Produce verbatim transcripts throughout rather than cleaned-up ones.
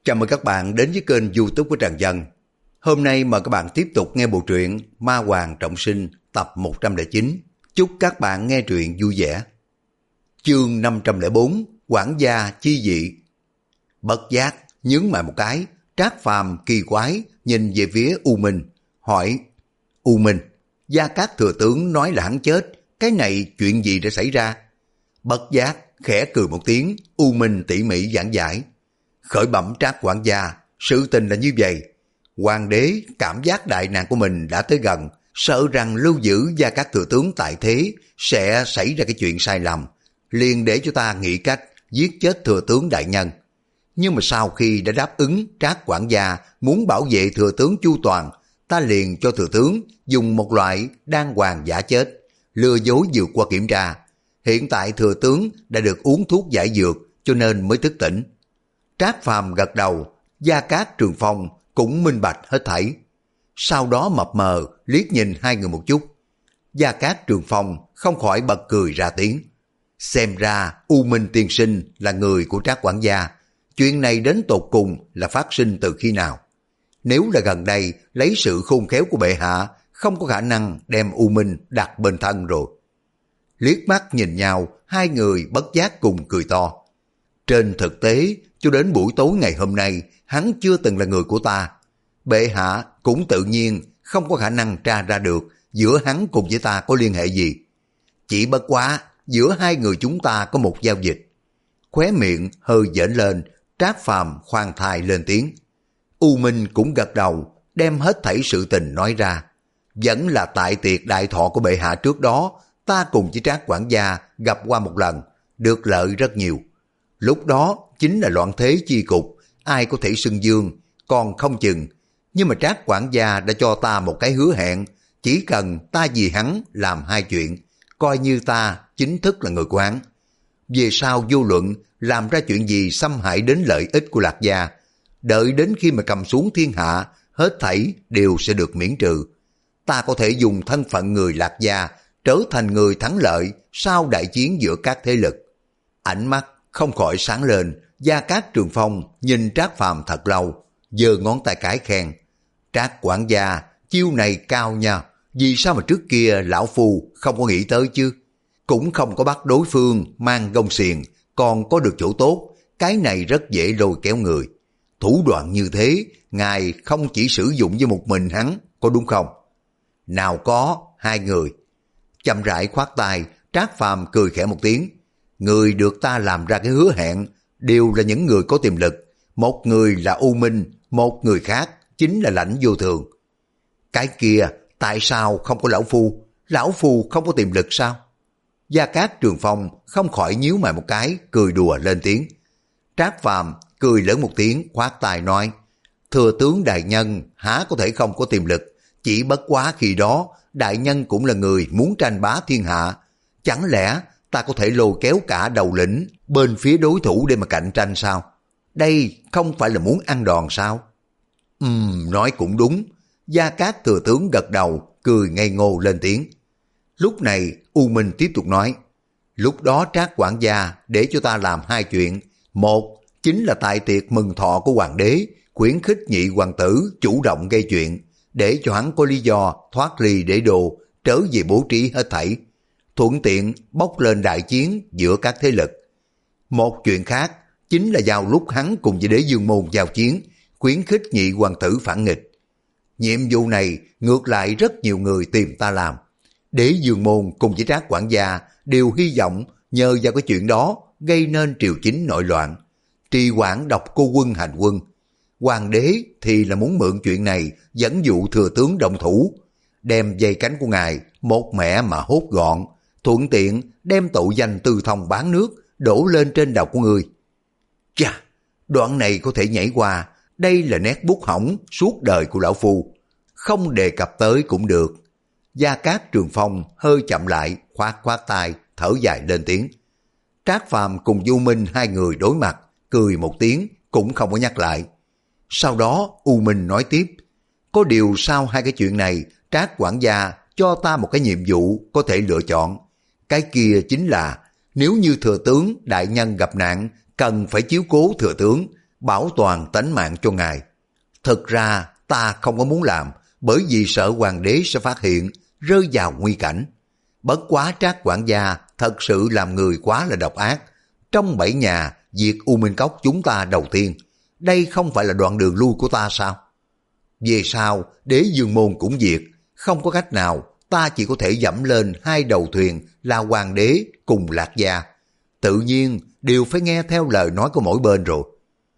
Chào mừng các bạn đến với kênh YouTube của Trần Dân. Hôm nay mời các bạn tiếp tục nghe bộ truyện Ma Hoàng Trọng Sinh tập một trăm lẻ chín. Chúc các bạn nghe truyện vui vẻ. Chương năm trăm lẻ bốn, Quản gia chi dị. Bất giác nhướng mày một cái, Trác Phàm kỳ quái nhìn về phía U Minh, hỏi: U Minh, Gia Cát thừa tướng nói là hắn chết, cái này chuyện gì đã xảy ra? Bất giác khẽ cười một tiếng, U Minh tỉ mỉ giảng giải. Khởi bẩm Trác quản gia, sự tình là như vậy. Hoàng đế cảm giác đại nạn của mình đã tới gần, sợ rằng lưu giữ Gia Cát thừa tướng tại thế sẽ xảy ra cái chuyện sai lầm, liền để cho ta nghĩ cách giết chết thừa tướng đại nhân. Nhưng mà sau khi đã đáp ứng Trác quản gia muốn bảo vệ thừa tướng chu toàn, ta liền cho thừa tướng dùng một loại đan hoàng giả chết, lừa dối vượt qua kiểm tra. Hiện tại thừa tướng đã được uống thuốc giải dược cho nên mới thức tỉnh. Trác Phàm gật đầu, Gia Cát Trường Phong cũng minh bạch hết thảy. Sau đó mập mờ liếc nhìn hai người một chút. Gia Cát Trường Phong không khỏi bật cười ra tiếng. Xem ra U Minh tiên sinh là người của Trác quản gia. Chuyện này đến tột cùng là phát sinh từ khi nào? Nếu là gần đây lấy sự khôn khéo của bệ hạ, không có khả năng đem U Minh đặt bên thân rồi. Liếc mắt nhìn nhau, hai người bất giác cùng cười to. Trên thực tế, cho đến buổi tối ngày hôm nay, hắn chưa từng là người của ta. Bệ hạ cũng tự nhiên không có khả năng tra ra được giữa hắn cùng với ta có liên hệ gì. Chỉ bất quá, giữa hai người chúng ta có một giao dịch. Khóe miệng hơi dễn lên, Trác Phàm khoan thai lên tiếng. U Minh cũng gật đầu, đem hết thảy sự tình nói ra. Vẫn là tại tiệc đại thọ của bệ hạ trước đó, ta cùng với Trác quản gia gặp qua một lần, được lợi rất nhiều. Lúc đó chính là loạn thế chi cục, ai có thể xưng dương, còn không chừng. Nhưng mà Trác quản gia đã cho ta một cái hứa hẹn, chỉ cần ta vì hắn làm hai chuyện, coi như ta chính thức là người của hắn. Về sau vô luận làm ra chuyện gì xâm hại đến lợi ích của Lạc gia, đợi đến khi mà cầm xuống thiên hạ, hết thảy đều sẽ được miễn trừ. Ta có thể dùng thân phận người Lạc gia trở thành người thắng lợi sau đại chiến giữa các thế lực. Ánh mắt không khỏi sáng lên, Gia Cát Trường Phong nhìn Trác Phàm thật lâu, giơ ngón tay cái khen. Trác quản gia, chiêu này cao nha, vì sao mà trước kia lão phu không có nghĩ tới chứ? Cũng không có bắt đối phương mang gông xiềng, còn có được chỗ tốt, cái này rất dễ lôi kéo người. Thủ đoạn như thế, ngài không chỉ sử dụng với một mình hắn, có đúng không? Nào có, hai người. Chậm rãi khoát tay, Trác Phàm cười khẽ một tiếng. Người được ta làm ra cái hứa hẹn đều là những người có tiềm lực. Một người là U Minh, một người khác chính là Lãnh Vô Thường. Cái kia, tại sao không có lão phu? Lão phu không có tiềm lực sao? Gia Cát Trường Phong không khỏi nhíu mày một cái, cười đùa lên tiếng. Trác Phàm cười lớn một tiếng, khoát tay nói. Thừa tướng đại nhân há có thể không có tiềm lực, chỉ bất quá khi đó đại nhân cũng là người muốn tranh bá thiên hạ. Chẳng lẽ ta có thể lôi kéo cả đầu lĩnh bên phía đối thủ để mà cạnh tranh sao? Đây không phải là muốn ăn đòn sao? Ừm, nói cũng đúng. Gia Cát thừa tướng gật đầu, cười ngây ngô lên tiếng. Lúc này U Minh tiếp tục nói. Lúc đó Trác quản gia để cho ta làm hai chuyện. Một, chính là tại tiệc mừng thọ của hoàng đế, khuyến khích nhị hoàng tử chủ động gây chuyện, để cho hắn có lý do thoát ly đế đồ, trở về bố trí hết thảy. Thuận tiện bốc lên đại chiến giữa các thế lực. Một chuyện khác chính là vào lúc hắn cùng với Đế Dương Môn giao chiến, khuyến khích nhị hoàng tử phản nghịch. Nhiệm vụ này ngược lại rất nhiều người tìm ta làm. Đế Dương Môn cùng với Trác quản gia đều hy vọng nhờ vào cái chuyện đó gây nên triều chính nội loạn, trì hoãn độc cô quân hành quân. Hoàng đế thì là muốn mượn chuyện này dẫn dụ thừa tướng động thủ, đem dây cánh của ngài một mẻ mà hốt gọn, thuận tiện đem tội danh tư thông bán nước đổ lên trên đầu của người. Chà, đoạn này có thể nhảy qua, đây là nét bút hỏng suốt đời của lão phu, không đề cập tới cũng được. Gia Cát Trường Phong hơi chậm lại, khoát khoát tay, thở dài lên tiếng. Trác Phàm cùng Du Minh hai người đối mặt, cười một tiếng, cũng không có nhắc lại. Sau đó U Minh nói tiếp, có điều sau hai cái chuyện này, Trác quản gia cho ta một cái nhiệm vụ có thể lựa chọn. Cái kia chính là, nếu như thừa tướng đại nhân gặp nạn, cần phải chiếu cố thừa tướng, bảo toàn tánh mạng cho ngài. Thực ra ta không có muốn làm, bởi vì sợ hoàng đế sẽ phát hiện, rơi vào nguy cảnh. Bất quá Trác quản gia thật sự làm người quá là độc ác. Trong bảy nhà, diệt U Minh Cốc chúng ta đầu tiên. Đây không phải là đoạn đường lui của ta sao? Về sau, đế dương môn cũng diệt. Không có cách nào, ta chỉ có thể dẫm lên hai đầu thuyền là hoàng đế cùng Lạc Gia. Tự nhiên, đều phải nghe theo lời nói của mỗi bên rồi.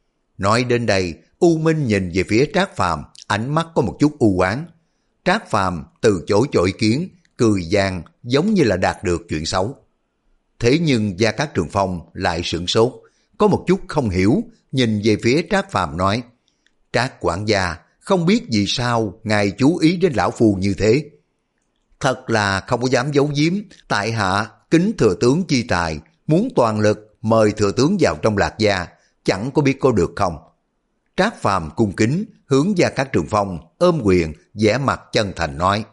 Nói đến đây, U Minh nhìn về phía Trác Phàm, ánh mắt có một chút u oán. Trác Phàm từ chối cho ý kiến, cười gian giống như là đạt được chuyện xấu. Thế nhưng Gia Cát Trường Phong lại sửng sốt, có một chút không hiểu, nhìn về phía Trác Phàm nói: Trác quản gia, không biết vì sao ngài chú ý đến lão phu như thế. Thật là không có dám giấu giếm, tại hạ kính thừa tướng chi tài, muốn toàn lực mời thừa tướng vào trong Lạc Gia, chẳng có biết có được không. Trác Phàm cung kính hướng Gia Cát Trường Phong ôm quyền, vẻ mặt chân thành nói.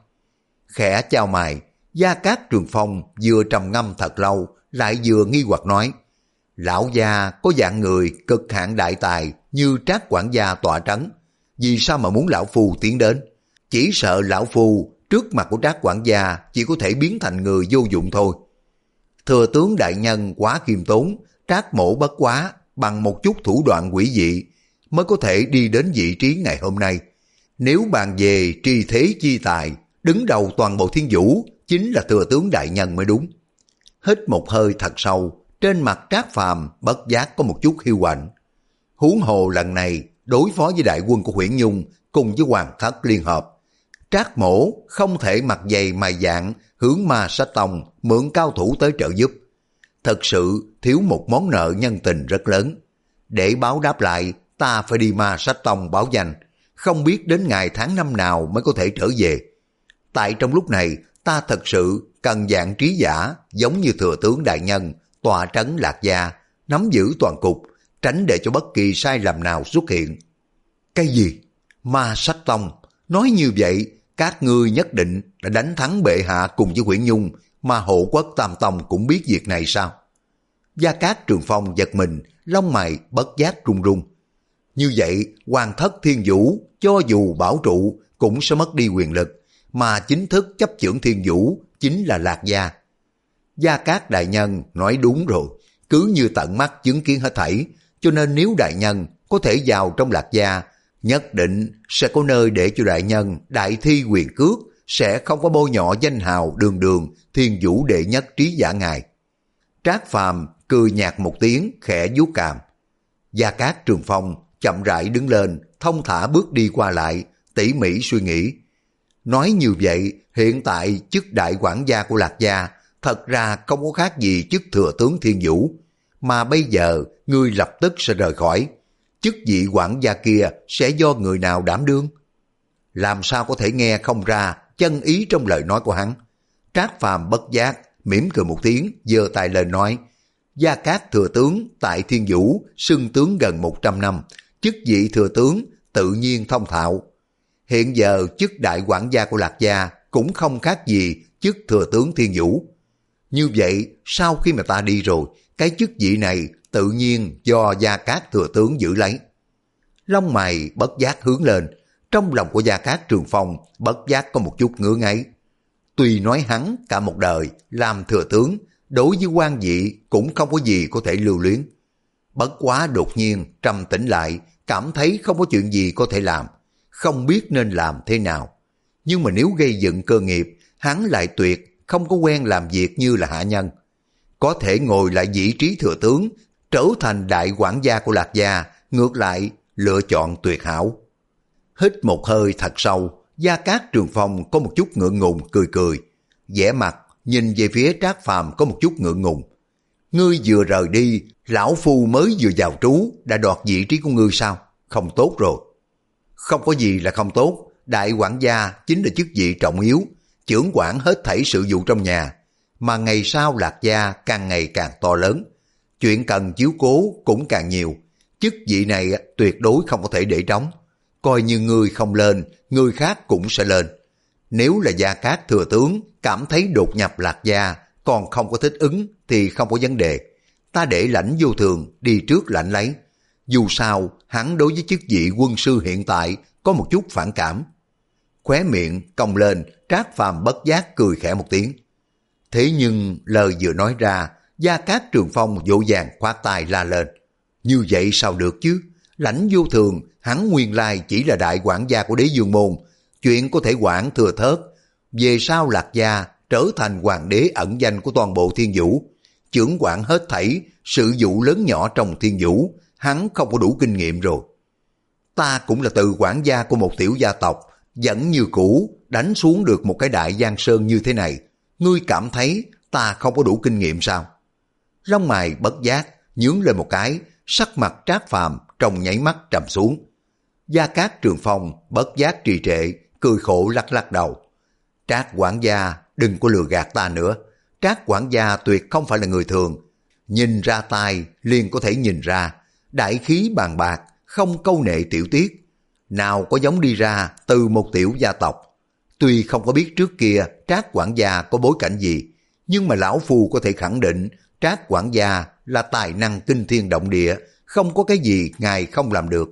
Khẽ chào mày, Gia Cát Trường Phong vừa trầm ngâm thật lâu, lại vừa nghi hoặc nói: lão gia có dạng người cực hạn đại tài như Trác quản gia tọa trấn, vì sao mà muốn lão phu tiến đến? Chỉ sợ lão phu trước mặt của Trác quản gia chỉ có thể biến thành người vô dụng thôi. Thừa tướng đại nhân quá khiêm tốn, Trác mổ bất quá bằng một chút thủ đoạn quỷ dị mới có thể đi đến vị trí ngày hôm nay. Nếu bàn về tri thế chi tài, đứng đầu toàn bộ thiên vũ chính là thừa tướng đại nhân mới đúng. Hít một hơi thật sâu, trên mặt Trác Phàm bất giác có một chút hiu quạnh. Huống hồ lần này đối phó với đại quân của Huyễn Nhung cùng với Hoàng Thất liên hợp, Trác mổ không thể mặt dày mày dạn hướng Ma Sách Tông mượn cao thủ tới trợ giúp. Thật sự thiếu một món nợ nhân tình rất lớn. Để báo đáp lại, ta phải đi Ma Sách Tông báo danh, không biết đến ngày tháng năm nào mới có thể trở về. Tại trong lúc này, ta thật sự cần dạng trí giả giống như thừa tướng đại nhân, tọa trấn Lạc Gia, nắm giữ toàn cục, tránh để cho bất kỳ sai lầm nào xuất hiện. Cái gì? Ma Sách Tông? Nói như vậy, các ngươi nhất định đã đánh thắng bệ hạ cùng với Huyễn Nhung, mà Hộ Quốc Tam Tông cũng biết việc này sao? Gia Cát Trường Phong giật mình, lông mày bất giác run run. Như vậy, Hoàng Thất Thiên Vũ cho dù bảo trụ cũng sẽ mất đi quyền lực, mà chính thức chấp chưởng Thiên Vũ chính là Lạc Gia. Gia Cát đại nhân nói đúng rồi, cứ như tận mắt chứng kiến hết thảy, cho nên nếu đại nhân có thể vào trong Lạc Gia, nhất định sẽ có nơi để cho đại nhân đại thi quyền cước, sẽ không có bôi nhọ danh hào đường đường Thiên Vũ đệ nhất trí giả ngài. Trác Phàm cười nhạt một tiếng, khẽ vuốt cằm. Gia Cát Trường Phong chậm rãi đứng lên, thông thả bước đi qua lại, tỉ mỉ suy nghĩ. Nói như vậy, hiện tại chức đại quản gia của Lạc Gia thật ra không có khác gì chức thừa tướng Thiên Vũ, mà bây giờ ngươi lập tức sẽ rời khỏi. Chức vị quản gia kia sẽ do người nào đảm đương? Làm sao có thể nghe không ra chân ý trong lời nói của hắn? Trác Phàm bất giác mỉm cười một tiếng, giơ tay lên nói: Gia Cát thừa tướng tại Thiên Vũ xưng tướng gần một trăm năm, chức vị thừa tướng tự nhiên thông thạo. Hiện giờ chức đại quản gia của Lạc Gia cũng không khác gì chức thừa tướng Thiên Vũ. Như vậy, sau khi mà ta đi rồi, cái chức vị này tự nhiên do Gia Cát thừa tướng giữ lấy. Lông mày bất giác hướng lên, trong lòng của Gia Cát Trường Phong bất giác có một chút ngứa ngáy. Tuy nói hắn cả một đời làm thừa tướng, đối với quan vị cũng không có gì có thể lưu luyến. Bất quá đột nhiên trầm tĩnh lại, cảm thấy không có chuyện gì có thể làm, không biết nên làm thế nào. Nhưng mà nếu gây dựng cơ nghiệp, hắn lại tuyệt không có quen làm việc như là hạ nhân. Có thể ngồi lại vị trí thừa tướng, trở thành đại quản gia của Lạc Gia, ngược lại lựa chọn tuyệt hảo. Hít một hơi thật sâu, Gia Cát Trường Phong có một chút ngượng ngùng cười cười, vẻ mặt nhìn về phía Trác Phàm có một chút ngượng ngùng. Ngươi vừa rời đi, lão phu mới vừa vào trú đã đoạt vị trí của ngươi sao? Không tốt rồi. Không có gì là không tốt, đại quản gia chính là chức vị trọng yếu, chưởng quản hết thảy sự vụ trong nhà, mà ngày sau Lạc Gia càng ngày càng to lớn, chuyện cần chiếu cố cũng càng nhiều. Chức vị này tuyệt đối không có thể để trống, coi như ngươi không lên, người khác cũng sẽ lên. Nếu là Gia Cát thừa tướng cảm thấy đột nhập Lạc Gia còn không có thích ứng thì không có vấn đề, ta để Lãnh Vô Thường đi trước lãnh lấy. Dù sao, hắn đối với chức vị quân sư hiện tại có một chút phản cảm. Khóe miệng cong lên, Trác Phàm bất giác cười khẽ một tiếng. Thế nhưng lời vừa nói ra, Gia Cát Trường Phong vội vàng khoát tay la lên. Như vậy sao được chứ? Lãnh Vô Thường, hắn nguyên lai chỉ là đại quản gia của Đế Dương Môn, chuyện có thể quản thừa thớt. Về sau Lạc Gia trở thành hoàng đế ẩn danh của toàn bộ Thiên Vũ, chưởng quản hết thảy sự vụ lớn nhỏ trong Thiên Vũ, hắn không có đủ kinh nghiệm rồi. Ta cũng là từ quản gia của một tiểu gia tộc, vẫn như cũ đánh xuống được một cái đại giang sơn như thế này. Ngươi cảm thấy ta không có đủ kinh nghiệm sao? Lông mày bất giác nhướng lên một cái, sắc mặt Trác Phàm trong nháy mắt trầm xuống. Gia Cát Trường Phong bất giác trì trệ, cười khổ lắc lắc đầu. Trác quản gia, đừng có lừa gạt ta nữa. Trác quản gia tuyệt không phải là người thường. Nhìn ra tai liền có thể nhìn ra, đại khí bàn bạc, không câu nệ tiểu tiết. Nào có giống đi ra từ một tiểu gia tộc. Tuy không có biết trước kia Trác quản gia có bối cảnh gì, nhưng mà lão phu có thể khẳng định Trác quản gia là tài năng kinh thiên động địa, không có cái gì ngài không làm được.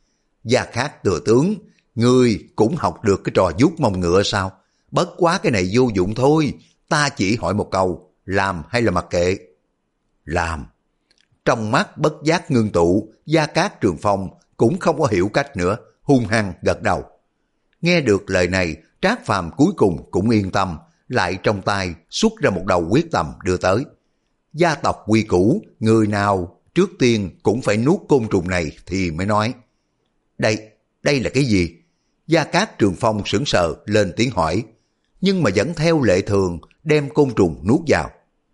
Gia Cát thừa tướng, ngươi cũng học được cái trò vuốt mông ngựa sao? Bất quá cái này vô dụng thôi, ta chỉ hỏi một câu, làm hay là mặc kệ? Làm. Trong mắt bất giác ngưng tụ, Gia Cát Trường Phong cũng không có hiểu cách nữa, hung hăng gật đầu. Nghe được lời này, Trác Phàm cuối cùng cũng yên tâm, lại trong tay xuất ra một đầu quyết tầm đưa tới. Gia tộc quy củ, người nào trước tiên cũng phải nuốt côn trùng này thì mới nói. Đây, đây là cái gì? Gia Cát Trường Phong sững sờ lên tiếng hỏi, nhưng mà vẫn theo lệ thường đem côn trùng nuốt vào.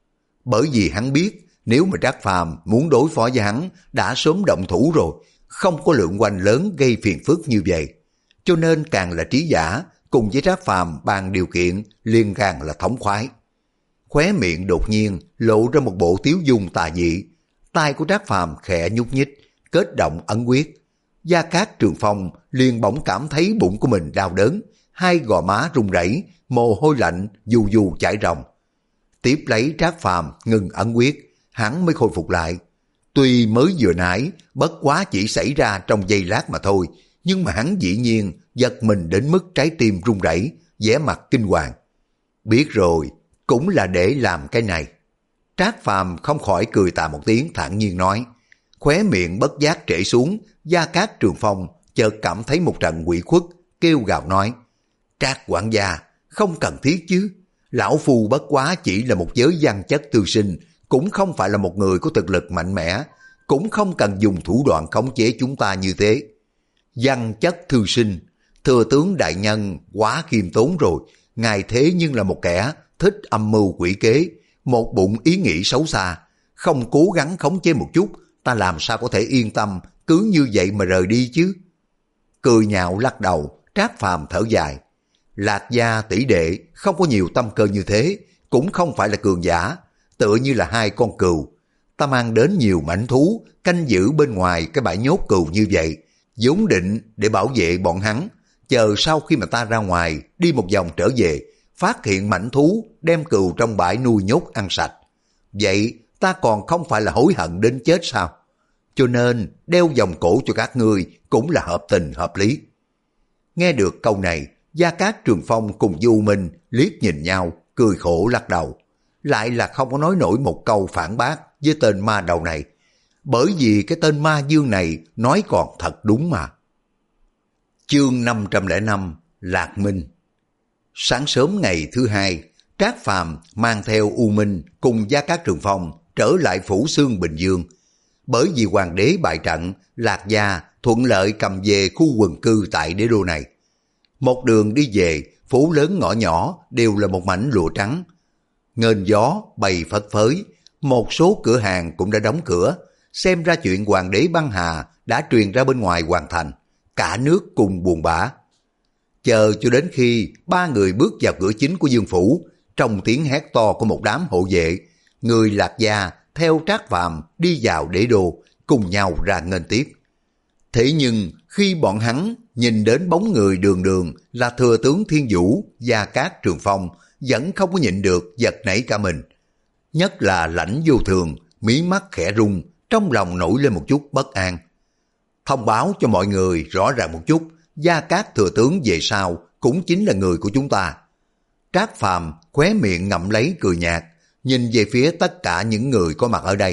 Bởi vì hắn biết nếu mà Trác Phàm muốn đối phó với hắn đã sớm động thủ rồi, không có lượng oanh lớn gây phiền phức như vậy. Cho nên càng là trí giả, cùng với Trác Phàm bàn điều kiện liền càng là thống khoái. Khóe miệng đột nhiên lộ ra một bộ tiếu dung tà dị, tay của Trác Phàm khẽ nhúc nhích, kết động ấn quyết. Gia Cát Trường Phong liền bỗng cảm thấy bụng của mình đau đớn, hai gò má run rẩy, mồ hôi lạnh dù dù chảy ròng. Tiếp lấy Trác Phàm ngừng ấn quyết, hắn mới khôi phục lại. Tuy mới vừa nãy bất quá chỉ xảy ra trong giây lát mà thôi, nhưng mà hắn dĩ nhiên giật mình đến mức trái tim run rẩy, vẻ mặt kinh hoàng. Biết rồi, cũng là để làm cái này. Trác Phàm không khỏi cười tà một tiếng thản nhiên nói. Khóe miệng bất giác trễ xuống, Gia Cát Trường Phong chợt cảm thấy một trận quỷ khuất, kêu gào nói. Trác quản gia, không cần thiết chứ. Lão phu bất quá chỉ là một giới văn chất tư sinh, cũng không phải là một người có thực lực mạnh mẽ, cũng không cần dùng thủ đoạn khống chế chúng ta như thế. Văn chất thư sinh, thừa tướng đại nhân quá khiêm tốn rồi, ngài thế nhưng là một kẻ thích âm mưu quỷ kế, một bụng ý nghĩ xấu xa, không cố gắng khống chế một chút, ta làm sao có thể yên tâm cứ như vậy mà rời đi chứ. Cười nhạo lắc đầu, Trác Phàm thở dài. Lạc gia tỷ đệ không có nhiều tâm cơ như thế, cũng không phải là cường giả, tựa như là hai con cừu. Ta mang đến nhiều mảnh thú, canh giữ bên ngoài cái bãi nhốt cừu như vậy, vốn định để bảo vệ bọn hắn, chờ sau khi mà ta ra ngoài, đi một vòng trở về, phát hiện mảnh thú, đem cừu trong bãi nuôi nhốt ăn sạch. Vậy ta còn không phải là hối hận đến chết sao? Cho nên đeo vòng cổ cho các ngươi cũng là hợp tình hợp lý. Nghe được câu này, Gia Cát Trường Phong cùng Du Minh liếc nhìn nhau, cười khổ lắc đầu. Lại là không có nói nổi một câu phản bác với tên ma đầu này. Bởi vì cái tên ma dương này nói còn thật đúng mà. Chương năm trăm lẻ năm Lạc Minh. Sáng sớm ngày thứ hai, Trác Phàm mang theo U Minh cùng Gia Cát Trường Phong trở lại phủ Xương Bình Dương. Bởi vì hoàng đế bại trận, Lạc Gia thuận lợi cầm về khu quần cư tại đế đô này. Một đường đi về, phố lớn ngõ nhỏ đều là một mảnh lụa trắng. Ngênh gió bày phất phới, một số cửa hàng cũng đã đóng cửa. Xem ra chuyện hoàng đế băng hà đã truyền ra bên ngoài hoàng thành, cả nước cùng buồn bã. Chờ cho đến khi ba người bước vào cửa chính của Dương phủ, trong tiếng hét to của một đám hộ vệ, người Lạc Gia theo Trác Phàm đi vào đế đô, cùng nhau ra nghênh tiếp. Thế nhưng khi bọn hắn nhìn đến bóng người đường đường là thừa tướng Thiên Vũ, Gia Cát Trường Phong, vẫn không có nhịn được giật nảy cả mình. Nhất là Lãnh Vô Thường, mí mắt khẽ rung, trong lòng nổi lên một chút bất an. thông báo cho mọi người rõ ràng một chút, Gia Cát thừa tướng về sau cũng chính là người của chúng ta. Trác Phàm khóe miệng ngậm lấy cười nhạt, nhìn về phía tất cả những người có mặt ở đây.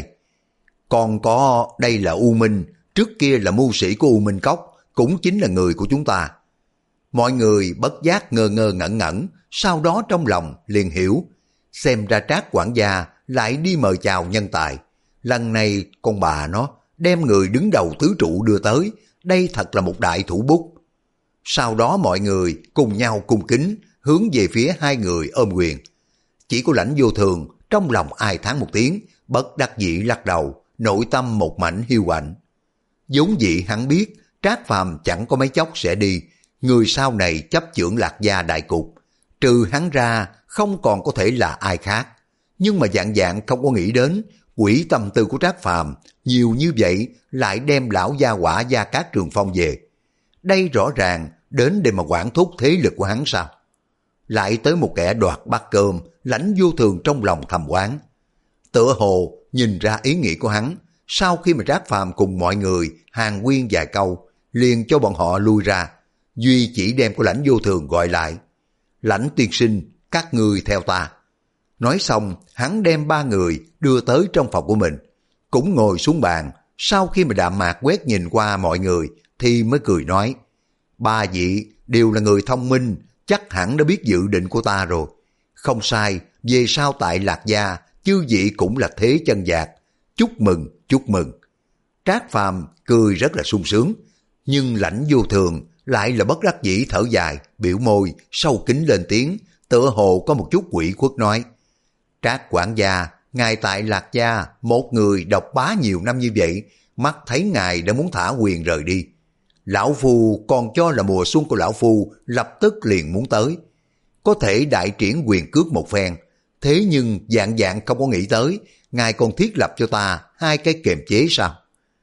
Còn có đây là U Minh, trước kia là mưu sĩ của U Minh Cốc, cũng chính là người của chúng ta. Mọi người bất giác ngơ ngơ ngẩn ngẩn, sau đó trong lòng liền hiểu, xem ra Trác quản gia lại đi mời chào nhân tài. Lần này con bà nó đem người đứng đầu tứ trụ đưa tới, đây thật là một đại thủ bút. Sau đó mọi người cùng nhau cung kính hướng về phía hai người ôm quyền. Chỉ có Lãnh Vô Thường trong lòng ai thán một tiếng, bất đắc dĩ lắc đầu, nội tâm một mảnh hiu quạnh. Vốn dĩ hắn biết Trác Phàm chẳng có mấy chốc sẽ đi, người sau này chấp chưởng Lạc Gia đại cục, trừ hắn ra không còn có thể là ai khác. Nhưng mà dạng dạng không có nghĩ đến quỷ tâm tư của Trác Phàm nhiều như vậy lại đem lão gia quả Gia Cát Trường Phong về. Đây rõ ràng đến để mà quản thúc thế lực của hắn sao? Lại tới một kẻ đoạt bát cơm, Lãnh Vô Thường trong lòng thầm oán. Tựa hồ nhìn ra ý nghĩ của hắn, sau khi mà Trác Phàm cùng mọi người hàn huyên vài câu, liền cho bọn họ lui ra, duy chỉ đem của Lãnh Vô Thường gọi lại. Lãnh tiên sinh, các ngươi theo ta. Nói xong, hắn đem ba người đưa tới trong phòng của mình, cũng ngồi xuống bàn. Sau khi mà đạm mạc quét nhìn qua mọi người, thì mới cười nói, ba vị đều là người thông minh, chắc hẳn đã biết dự định của ta rồi. Không sai, về sau tại Lạc Gia, chư vị cũng là thế chân vạc. Chúc mừng, chúc mừng. Trác Phàm cười rất là sung sướng, nhưng Lãnh Vô Thường lại là bất đắc dĩ thở dài, biểu môi, sâu kín lên tiếng, tựa hồ có một chút ủy khuất nói. Trác quản gia, ngài tại Lạc Gia, một người độc bá nhiều năm như vậy, mắt thấy ngài đã muốn thả quyền rời đi. Lão Phu còn cho là mùa xuân của Lão Phu lập tức liền muốn tới. Có thể đại triển quyền cước một phen, thế nhưng dạng dạng không có nghĩ tới, ngài còn thiết lập cho ta hai cái kềm chế sao?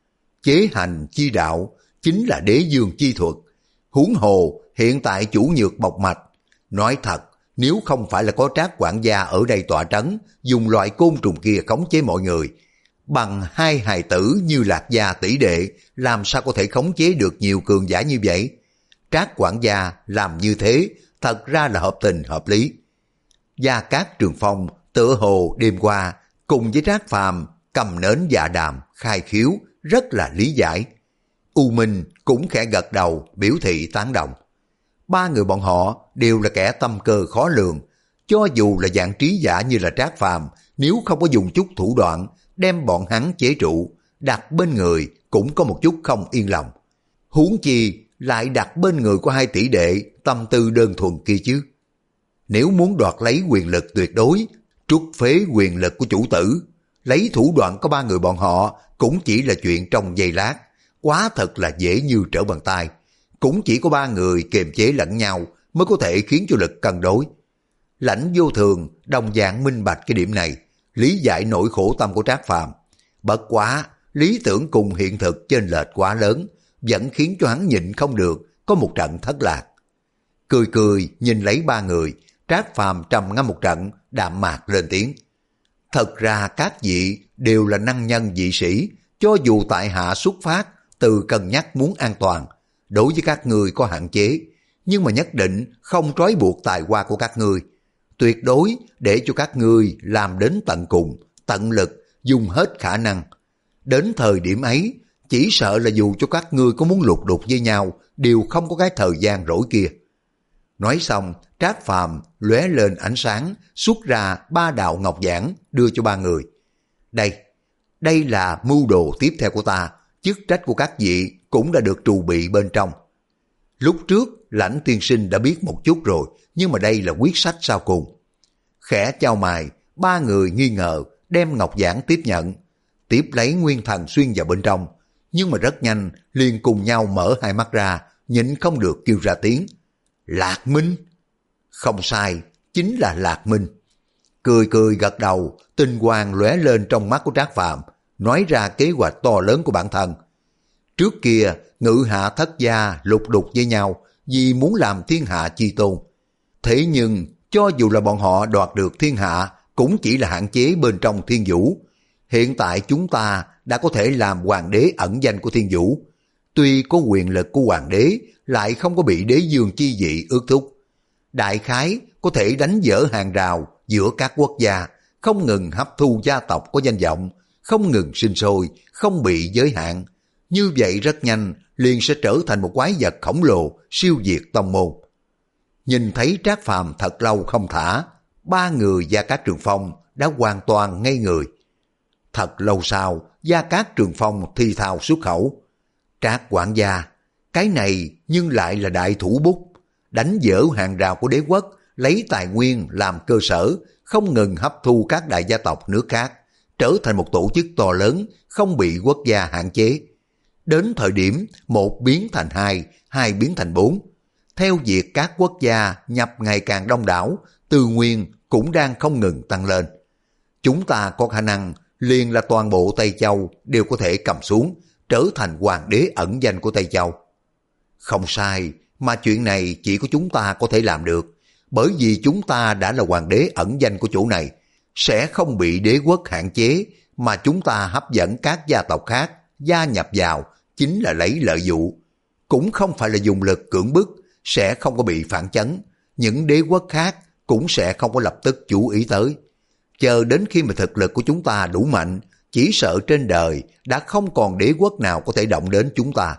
Chế hành chi đạo chính là đế dương chi thuật, huống hồ hiện tại chủ nhược bộc mạch. Nói thật, nếu không phải là có Trác quản gia ở đây tọa trấn, dùng loại côn trùng kia khống chế mọi người, bằng hai hài tử như Lạc Gia tỷ đệ, làm sao có thể khống chế được nhiều cường giả như vậy? Trác quản gia làm như thế, thật ra là hợp tình hợp lý. Gia Cát Trường Phong tựa hồ đêm qua cùng với Trác Phàm cầm nến dạ đàm khai khiếu, rất là lý giải. U Minh cũng khẽ gật đầu biểu thị tán đồng. Ba người bọn họ đều là kẻ tâm cơ khó lường, cho dù là dạng trí giả như là Trác Phàm, nếu không có dùng chút thủ đoạn đem bọn hắn chế trụ, đặt bên người cũng có một chút không yên lòng. Huống chi lại đặt bên người của hai tỷ đệ tâm tư đơn thuần kia chứ. Nếu muốn đoạt lấy quyền lực tuyệt đối, trút phế quyền lực của chủ tử, lấy thủ đoạn của ba người bọn họ cũng chỉ là chuyện trong giây lát, quá thật là dễ như trở bàn tay. Cũng chỉ có ba người kiềm chế lẫn nhau mới có thể khiến cho lực cân đối. Lãnh Vô Thường đồng dạng minh bạch cái điểm này, lý giải nỗi khổ tâm của Trác Phàm. Bất quá, lý tưởng cùng hiện thực chênh lệch quá lớn, vẫn khiến cho hắn nhịn không được, có một trận thất lạc. Cười cười nhìn lấy ba người, Trác Phàm trầm ngâm một trận, đạm mạc lên tiếng. Thật ra các vị đều là năng nhân dị sĩ, cho dù tại hạ xuất phát từ cân nhắc muốn an toàn, đối với các ngươi có hạn chế, nhưng mà nhất định không trói buộc tài hoa của các ngươi. Tuyệt đối để cho các ngươi làm đến tận cùng, tận lực, dùng hết khả năng. Đến thời điểm ấy, chỉ sợ là dù cho các ngươi có muốn lục đục với nhau, đều không có cái thời gian rỗi kia. Nói xong, Trác Phàm lóe lên ánh sáng, xuất ra ba đạo ngọc giản đưa cho ba người. Đây, đây là mưu đồ tiếp theo của ta, chức trách của các vị cũng đã được trù bị bên trong. Lúc trước, Lãnh tiên sinh đã biết một chút rồi, nhưng mà đây là quyết sách sau cùng. Khẽ chau mày, ba người nghi ngờ, đem ngọc giản tiếp nhận, tiếp lấy nguyên thần xuyên vào bên trong, nhưng mà rất nhanh, liền cùng nhau mở hai mắt ra, nhịn không được kêu ra tiếng. Lạc Minh! Không sai, chính là Lạc Minh. Cười cười gật đầu, tinh quang lóe lên trong mắt của Trác Phàm, nói ra kế hoạch to lớn của bản thân. Trước kia, ngự hạ thất gia lục đục với nhau vì muốn làm thiên hạ chi tôn. Thế nhưng, cho dù là bọn họ đoạt được thiên hạ, cũng chỉ là hạn chế bên trong thiên vũ. Hiện tại chúng ta đã có thể làm hoàng đế ẩn danh của thiên vũ. tuy có quyền lực của hoàng đế, lại không có bị đế dương chi vị ước thúc. Đại khái có thể đánh vỡ hàng rào giữa các quốc gia, không ngừng hấp thu gia tộc có danh vọng, không ngừng sinh sôi, không bị giới hạn. Như vậy rất nhanh liền sẽ trở thành một quái vật khổng lồ siêu diệt tông môn. Nhìn thấy Trác Phàm thật lâu không thả, ba người Gia Cát Trường Phong đã hoàn toàn ngây người. Thật lâu sau, Gia Cát Trường Phong thi thào xuất khẩu. Trác quản gia, cái này nhưng lại là đại thủ bút, đánh vỡ hàng rào của đế quốc, lấy tài nguyên làm cơ sở, không ngừng hấp thu các đại gia tộc nước khác, trở thành một tổ chức to lớn, không bị quốc gia hạn chế. Đến thời điểm một biến thành hai, hai biến thành bốn. Theo việc các quốc gia nhập ngày càng đông đảo, tư nguyên cũng đang không ngừng tăng lên. Chúng ta có khả năng liền là toàn bộ Tây Châu đều có thể cầm xuống, trở thành hoàng đế ẩn danh của Tây Châu. Không sai, mà chuyện này chỉ có chúng ta có thể làm được, bởi vì chúng ta đã là hoàng đế ẩn danh của chỗ này, sẽ không bị đế quốc hạn chế, mà chúng ta hấp dẫn các gia tộc khác gia nhập vào chính là lấy lợi dụ, cũng không phải là dùng lực cưỡng bức, sẽ không có bị phản chấn, những đế quốc khác cũng sẽ không có lập tức chú ý tới. Chờ đến khi mà thực lực của chúng ta đủ mạnh, chỉ sợ trên đời đã không còn đế quốc nào có thể động đến chúng ta.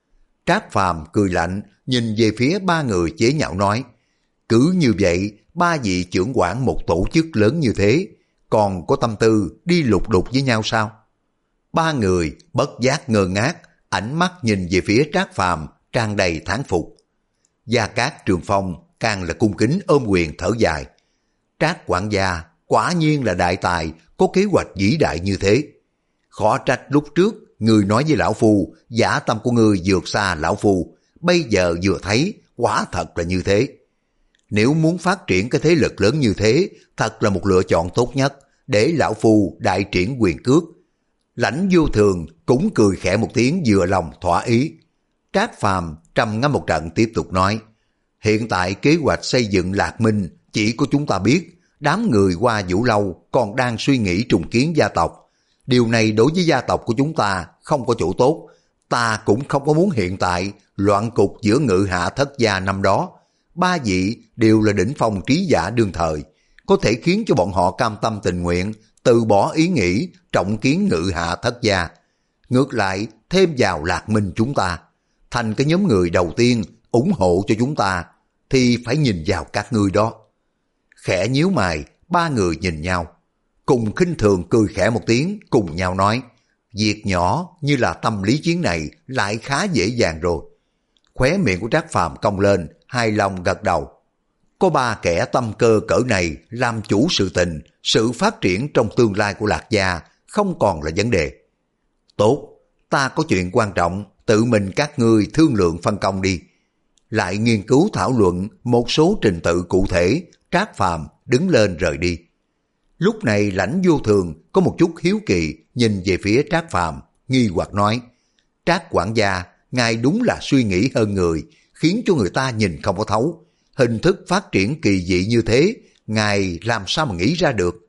Trác Phàm cười lạnh, nhìn về phía ba người chế nhạo nói, cứ như vậy, ba vị trưởng quản một tổ chức lớn như thế, còn có tâm tư đi lục đục với nhau sao? Ba người bất giác ngơ ngác, ánh mắt nhìn về phía Trác Phàm tràn đầy thán phục. Gia Cát Trường Phong càng là cung kính ôm quyền thở dài. Trác quản gia quả nhiên là đại tài, có kế hoạch vĩ đại như thế. Khó trách lúc trước người nói với lão phu, giả tâm của người vượt xa lão phu, bây giờ vừa thấy quả thật là như thế. Nếu muốn phát triển cái thế lực lớn như thế, thật là một lựa chọn tốt nhất, để lão phu đại triển quyền cước. Lãnh Vô Thường cũng cười khẽ một tiếng vừa lòng thỏa ý. Trác Phàm trầm ngâm một trận tiếp tục nói, hiện tại kế hoạch xây dựng Lạc Minh chỉ có chúng ta biết, đám người qua Vũ Lâu còn đang suy nghĩ trùng kiến gia tộc. Điều này đối với gia tộc của chúng ta không có chỗ tốt, ta cũng không có muốn hiện tại loạn cục giữa Ngự Hạ thất gia năm đó. Ba vị đều là đỉnh phong trí giả đương thời, có thể khiến cho bọn họ cam tâm tình nguyện, từ bỏ ý nghĩ trọng kiến Ngự Hạ thất gia. Ngược lại thêm vào Lạc Minh chúng ta, thành cái nhóm người đầu tiên ủng hộ cho chúng ta, thì phải nhìn vào các ngươi đó. Khẽ nhíu mày, ba người nhìn nhau, cùng khinh thường cười khẽ một tiếng, cùng nhau nói, việc nhỏ như là tâm lý chiến này lại khá dễ dàng rồi. Khóe miệng của Trác Phàm cong lên, hài lòng gật đầu. Có ba kẻ tâm cơ cỡ này làm chủ sự tình, sự phát triển trong tương lai của Lạc gia không còn là vấn đề. Tốt, ta có chuyện quan trọng, tự mình các ngươi thương lượng phân công đi. Lại nghiên cứu thảo luận một số trình tự cụ thể, Trác Phàm đứng lên rời đi. Lúc này Lãnh Vô Thường có một chút hiếu kỳ nhìn về phía Trác Phàm, nghi hoặc nói, Trác quản gia, ngài đúng là suy nghĩ hơn người, khiến cho người ta nhìn không có thấu. Hình thức phát triển kỳ dị như thế, ngài làm sao mà nghĩ ra được?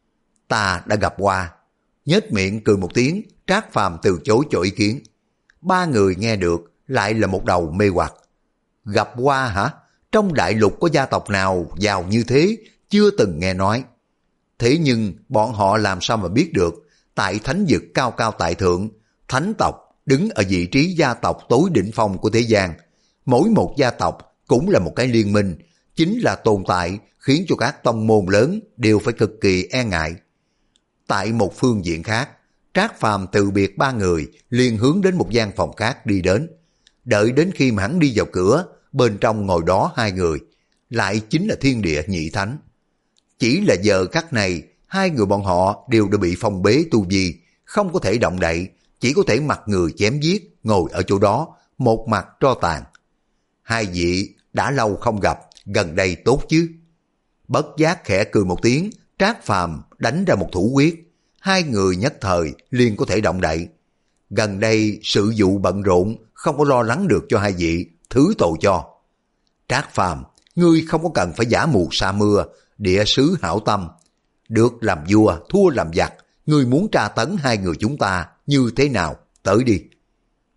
Ta đã gặp qua. Nhếch miệng cười một tiếng, Trác Phàm từ chối cho ý kiến. Ba người nghe được lại là một đầu mê hoặc. Gặp qua hả? Trong đại lục có gia tộc nào giàu như thế, chưa từng nghe nói. Thế nhưng bọn họ làm sao mà biết được, tại thánh vực cao cao tại thượng, thánh tộc đứng ở vị trí gia tộc tối đỉnh phong của thế gian. Mỗi một gia tộc cũng là một cái liên minh, chính là tồn tại khiến cho các tông môn lớn đều phải cực kỳ e ngại. Tại một phương diện khác, Trác Phàm từ biệt ba người, liền hướng đến một gian phòng khác đi đến. Đợi đến khi mà hắn đi vào cửa, bên trong ngồi đó hai người, lại chính là Thiên Địa Nhị Thánh. Chỉ là giờ khắc này, hai người bọn họ đều đã bị phong bế tu vi, không có thể động đậy, chỉ có thể mặc người chém giết, ngồi ở chỗ đó, một mặt tro tàn. Hai vị đã lâu không gặp, gần đây tốt chứ? Bất giác khẽ cười một tiếng, Trác Phàm đánh ra một thủ quyết, hai người nhất thời liền có thể động đậy. Gần đây sự vụ bận rộn, không có lo lắng được cho hai vị, thứ tội cho. Trác Phàm, ngươi không có cần phải giả mù sa mưa, địa sứ hảo tâm. Được làm vua, thua làm giặc, ngươi muốn tra tấn hai người chúng ta như thế nào, tới đi.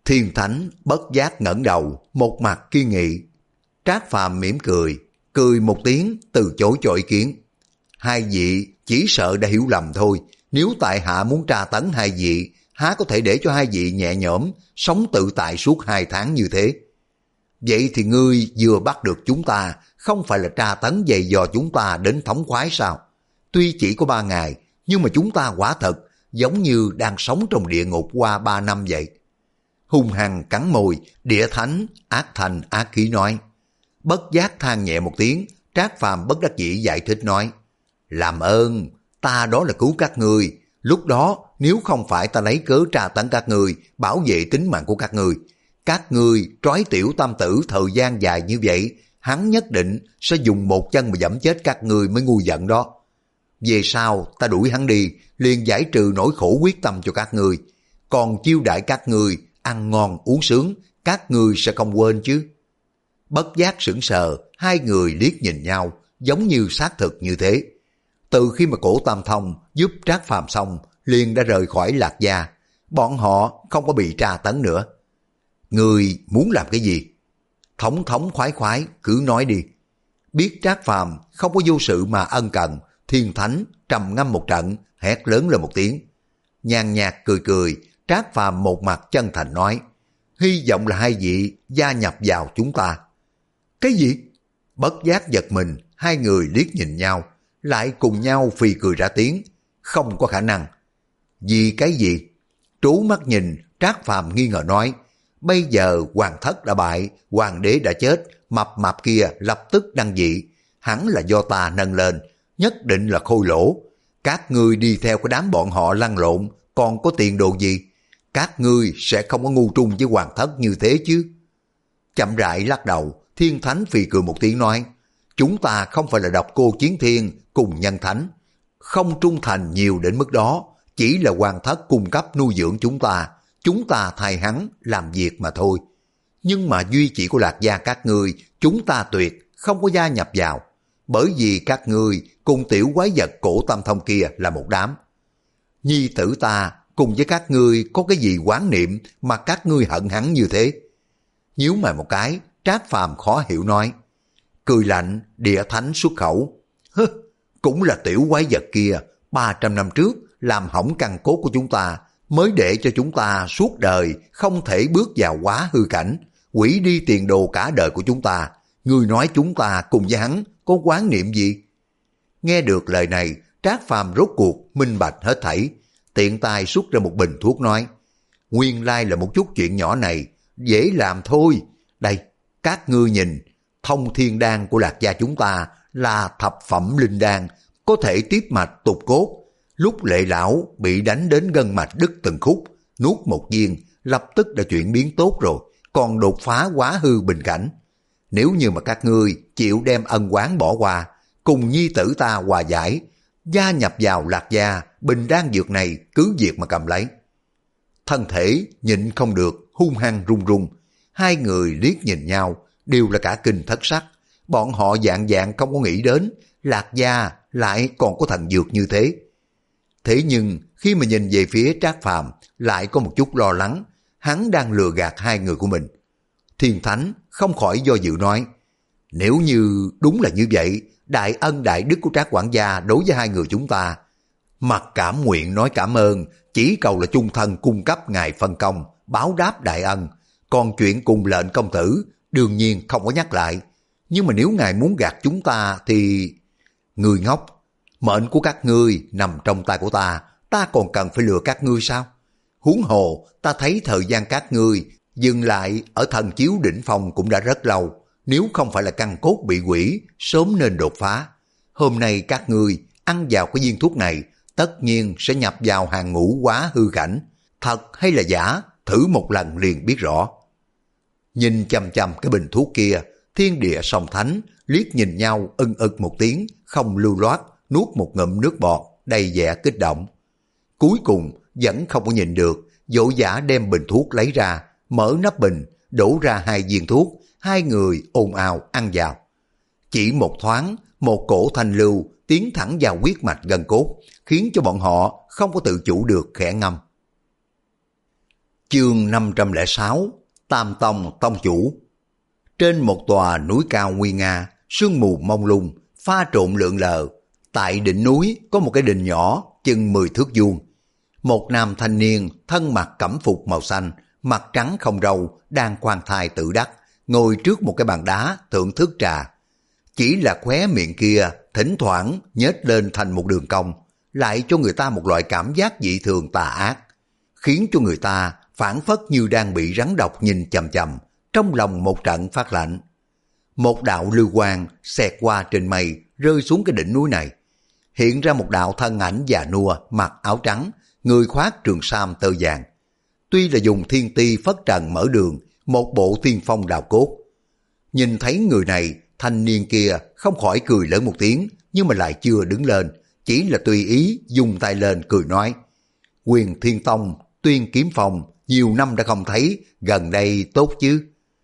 Thiên Thánh bất giác ngẩng đầu, một mặt kiên nghị. Trác Phàm mỉm cười, cười một tiếng từ chối cho ý kiến. Hai vị chỉ sợ đã hiểu lầm thôi, nếu tại hạ muốn tra tấn hai vị, há có thể để cho hai vị nhẹ nhõm, sống tự tại suốt hai tháng như thế. Vậy thì ngươi vừa bắt được chúng ta, không phải là tra tấn dày dò chúng ta đến thống khoái sao? Tuy chỉ có ba ngày, nhưng mà chúng ta quả thật giống như đang sống trong địa ngục qua ba năm vậy. Hung hăng cắn môi, Địa Thánh ác thành ác khí nói. Bất giác than nhẹ một tiếng, Trác Phàm bất đắc dĩ giải thích nói. Làm ơn, ta đó là cứu các ngươi. Lúc đó nếu không phải ta lấy cớ tra tấn các ngươi, bảo vệ tính mạng của các ngươi, các ngươi trói tiểu tam tử thời gian dài như vậy, hắn nhất định sẽ dùng một chân mà giẫm chết các ngươi mới ngu giận đó. Về sau ta đuổi hắn đi, liền giải trừ nỗi khổ quyết tâm cho các ngươi, còn chiêu đãi các ngươi ăn ngon uống sướng, các ngươi sẽ không quên chứ. Bất giác sững sờ, hai người liếc nhìn nhau, giống như xác thực như thế. Từ khi mà Cổ Tam Thông giúp Trác Phàm xong, liền đã rời khỏi Lạc Gia, bọn họ không có bị tra tấn nữa. Ngươi muốn làm cái gì? Thống thống khoái khoái, cứ nói đi. Biết Trác Phàm không có vô sự mà ân cần, Thiên Thánh trầm ngâm một trận, hét lớn lên một tiếng. Nhàn nhạt cười cười, Trác Phàm một mặt chân thành nói, hy vọng là hai vị gia nhập vào chúng ta. Cái gì? Bất giác giật mình, hai người liếc nhìn nhau, lại cùng nhau phì cười ra tiếng. Không có khả năng. Vì cái gì? Trố mắt nhìn, Trác Phàm nghi ngờ nói, bây giờ hoàng thất đã bại, hoàng đế đã chết, mập mạp kia lập tức đăng dị, hẳn là do ta nâng lên, nhất định là khôi lỗ. Các ngươi đi theo cái đám bọn họ lăn lộn, còn có tiền đồ gì? Các ngươi sẽ không có ngu trung với hoàng thất như thế chứ? Chậm rãi lắc đầu, Thiên Thánh phì cười một tiếng nói, chúng ta không phải là độc cô Chiến Thiên cùng Nhân Thánh, không trung thành nhiều đến mức đó, chỉ là hoàng thất cung cấp nuôi dưỡng chúng ta, chúng ta thay hắn làm việc mà thôi. Nhưng mà duy chỉ của Lạc Gia các ngươi, chúng ta tuyệt không có gia nhập vào, bởi vì các ngươi cùng tiểu quái vật Cổ Tam Thông kia là một đám. Nhi tử ta cùng với các ngươi có cái gì quán niệm mà các ngươi hận hắn như thế? Nhíu mày một cái, Trác Phàm khó hiểu nói. Cười lạnh, Địa Thánh xuất khẩu. Hứ, cũng là tiểu quái vật kia, ba trăm năm trước làm hỏng căn cốt của chúng ta, mới để cho chúng ta suốt đời không thể bước vào quá hư cảnh, hủy đi tiền đồ cả đời của chúng ta. Ngươi nói chúng ta cùng với hắn có quán niệm gì? Nghe được lời này, Trác Phàm rốt cuộc minh bạch hết thảy, tiện tay xuất ra một bình thuốc nói, nguyên lai là một chút chuyện nhỏ này, dễ làm thôi. Đây, các ngươi nhìn, Thông Thiên Đan của Lạc Gia chúng ta là thập phẩm linh đan, có thể tiếp mạch tục cốt. Lúc Lệ lão bị đánh đến gân mạch đứt từng khúc, nuốt một viên, lập tức đã chuyển biến tốt rồi, còn đột phá quá hư bình cảnh. Nếu như mà các ngươi chịu đem ân oán bỏ qua, cùng nhi tử ta hòa giải, gia nhập vào Lạc Gia, bình đan dược này cứ việc mà cầm lấy. Thân thể nhịn không được, hung hăng run run. Hai người liếc nhìn nhau, đều là cả kinh thất sắc. Bọn họ dạng dạng không có nghĩ đến, Lạc Gia lại còn có thần dược như thế. Thế nhưng khi mà nhìn về phía Trác Phàm, lại có một chút lo lắng, hắn đang lừa gạt hai người của mình. Thiên Thánh không khỏi do dự nói, nếu như đúng là như vậy, đại ân đại đức của Trác quản gia đối với hai người chúng ta, mặc cảm nguyện nói cảm ơn, chỉ cầu là chung thân cung cấp ngài phân công, báo đáp đại ân. Còn chuyện cùng lệnh công tử, đương nhiên không có nhắc lại. Nhưng mà nếu ngài muốn gạt chúng ta thì... Người ngốc, mệnh của các ngươi nằm trong tay của ta, ta còn cần phải lừa các ngươi sao? Huống hồ, ta thấy thời gian các ngươi dừng lại ở thần chiếu đỉnh phong cũng đã rất lâu. Nếu không phải là căn cốt bị quỷ, sớm nên đột phá. Hôm nay các ngươi ăn vào cái viên thuốc này, tất nhiên sẽ nhập vào hàng ngũ quá hư cảnh. Thật hay là giả, thử một lần liền biết rõ. Nhìn chằm chằm cái bình thuốc kia, Thiên Địa Song Thánh liếc nhìn nhau ưng ực một tiếng, không lưu loát, nuốt một ngụm nước bọt, đầy vẻ kích động. Cuối cùng vẫn không có nhìn được, vội vã đem bình thuốc lấy ra, mở nắp bình, đổ ra hai viên thuốc, hai người ồn ào ăn vào. Chỉ một thoáng, một cổ thanh lưu tiến thẳng vào huyết mạch gân cốt, khiến cho bọn họ không có tự chủ được khẽ ngâm. Chương năm trăm lẻ sáu Tam Tông Tông Chủ. Trên một tòa núi cao nguy nga, sương mù mông lung, pha trộn lượn lờ. Tại đỉnh núi có một cái đình nhỏ chừng mười thước vuông. Một nam thanh niên thân mặc cẩm phục màu xanh, mặt trắng không râu, đang khoan thai tự đắc, ngồi trước một cái bàn đá thưởng thức trà. Chỉ là khóe miệng kia thỉnh thoảng nhếch lên thành một đường cong, lại cho người ta một loại cảm giác dị thường tà ác, khiến cho người ta phảng phất như đang bị rắn độc nhìn chằm chằm, trong lòng một trận phát lạnh. Một đạo lưu quang xẹt qua trên mây, rơi xuống cái đỉnh núi này. Hiện ra một đạo thân ảnh già nua, mặc áo trắng, người khoác trường sam tơ vàng. Tuy là dùng thiên ti phất trần mở đường, một bộ tiên phong đào cốt. Nhìn thấy người này, thanh niên kia không khỏi cười lớn một tiếng, nhưng mà lại chưa đứng lên, chỉ là tùy ý dùng tay lên cười nói: Quyền Thiên Tông, Tuyên Kiếm Phong, nhiều năm đã không thấy, gần đây tốt chứ?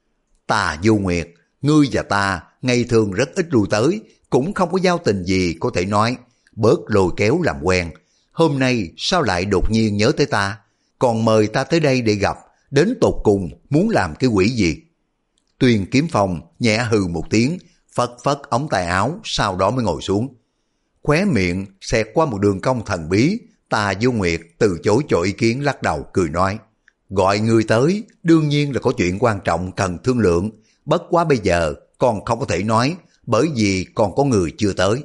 Tà Vô Nguyệt, ngươi và ta ngày thường rất ít lui tới, cũng không có giao tình gì có thể nói, bớt lôi kéo làm quen. Hôm nay sao lại đột nhiên nhớ tới ta, còn mời ta tới đây để gặp, đến tột cùng muốn làm cái quỷ gì? Tuyên Kiếm Phong nhẹ hừ một tiếng, phất phất ống tay áo, sau đó mới ngồi xuống. Khóe miệng xẹt qua một đường cong thần bí. Tà Vô Nguyệt từ chối cho ý kiến, lắc đầu cười nói: Gọi ngươi tới đương nhiên là có chuyện quan trọng cần thương lượng, bất quá bây giờ còn không có thể nói, bởi vì còn có người chưa tới.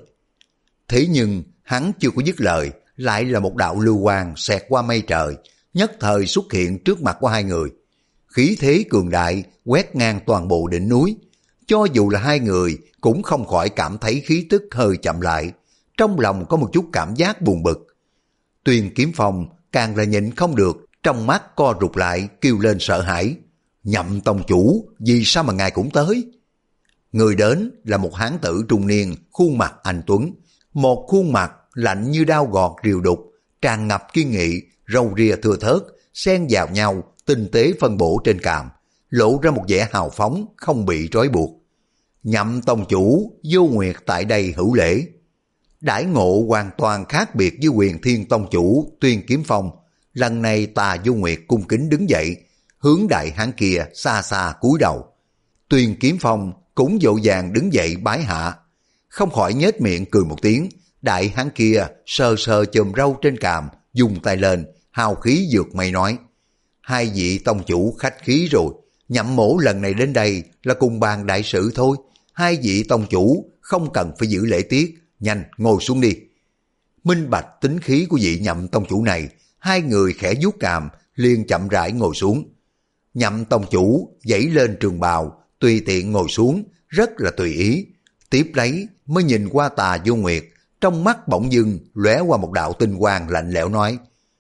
Thế nhưng hắn chưa có dứt lời, lại là một đạo lưu quang xẹt qua mây trời, nhất thời xuất hiện trước mặt của hai người. Khí thế cường đại quét ngang toàn bộ đỉnh núi, cho dù là hai người cũng không khỏi cảm thấy khí tức hơi chậm lại, trong lòng có một chút cảm giác buồn bực. Tuyên Kiếm Phong càng là nhịn không được, trong mắt co rụt lại, kêu lên sợ hãi: Nhậm tông chủ, vì sao mà ngài cũng tới? Người đến là một hán tử trung niên, khuôn mặt anh tuấn, một khuôn mặt lạnh như đao gọt rìu đục, tràn ngập kiên nghị, râu ria thưa thớt, xen vào nhau, tinh tế phân bổ trên cằm, lộ ra một vẻ hào phóng, không bị trói buộc. Nhậm tông chủ, Vô Nguyệt tại đây hữu lễ. Đãi ngộ hoàn toàn khác biệt với Quyền Thiên Tông chủ Tuyên Kiếm Phong. Lần này Tà Vô Nguyệt cung kính đứng dậy, hướng đại hán kia xa xa cúi đầu. Tuyên Kiếm Phong cũng vội vàng đứng dậy bái hạ, không khỏi nhếch miệng cười một tiếng. Đại hán kia sờ sờ chùm râu trên cằm, dùng tay lên, hào khí vượt mây nói: Hai vị tông chủ khách khí rồi, Nhậm mỗ lần này đến đây là cùng bàn đại sự thôi, hai vị tông chủ không cần phải giữ lễ tiết, nhanh ngồi xuống đi. Minh bạch tính khí của vị Nhậm tông chủ này, hai người khẽ vuốt cằm, liền chậm rãi ngồi xuống. Nhậm tông chủ giãy lên trường bào, tùy tiện ngồi xuống, rất là tùy ý. Tiếp lấy mới nhìn qua Tà Vô Nguyệt, trong mắt bỗng dưng lóe qua một đạo tinh quang lạnh lẽo nói: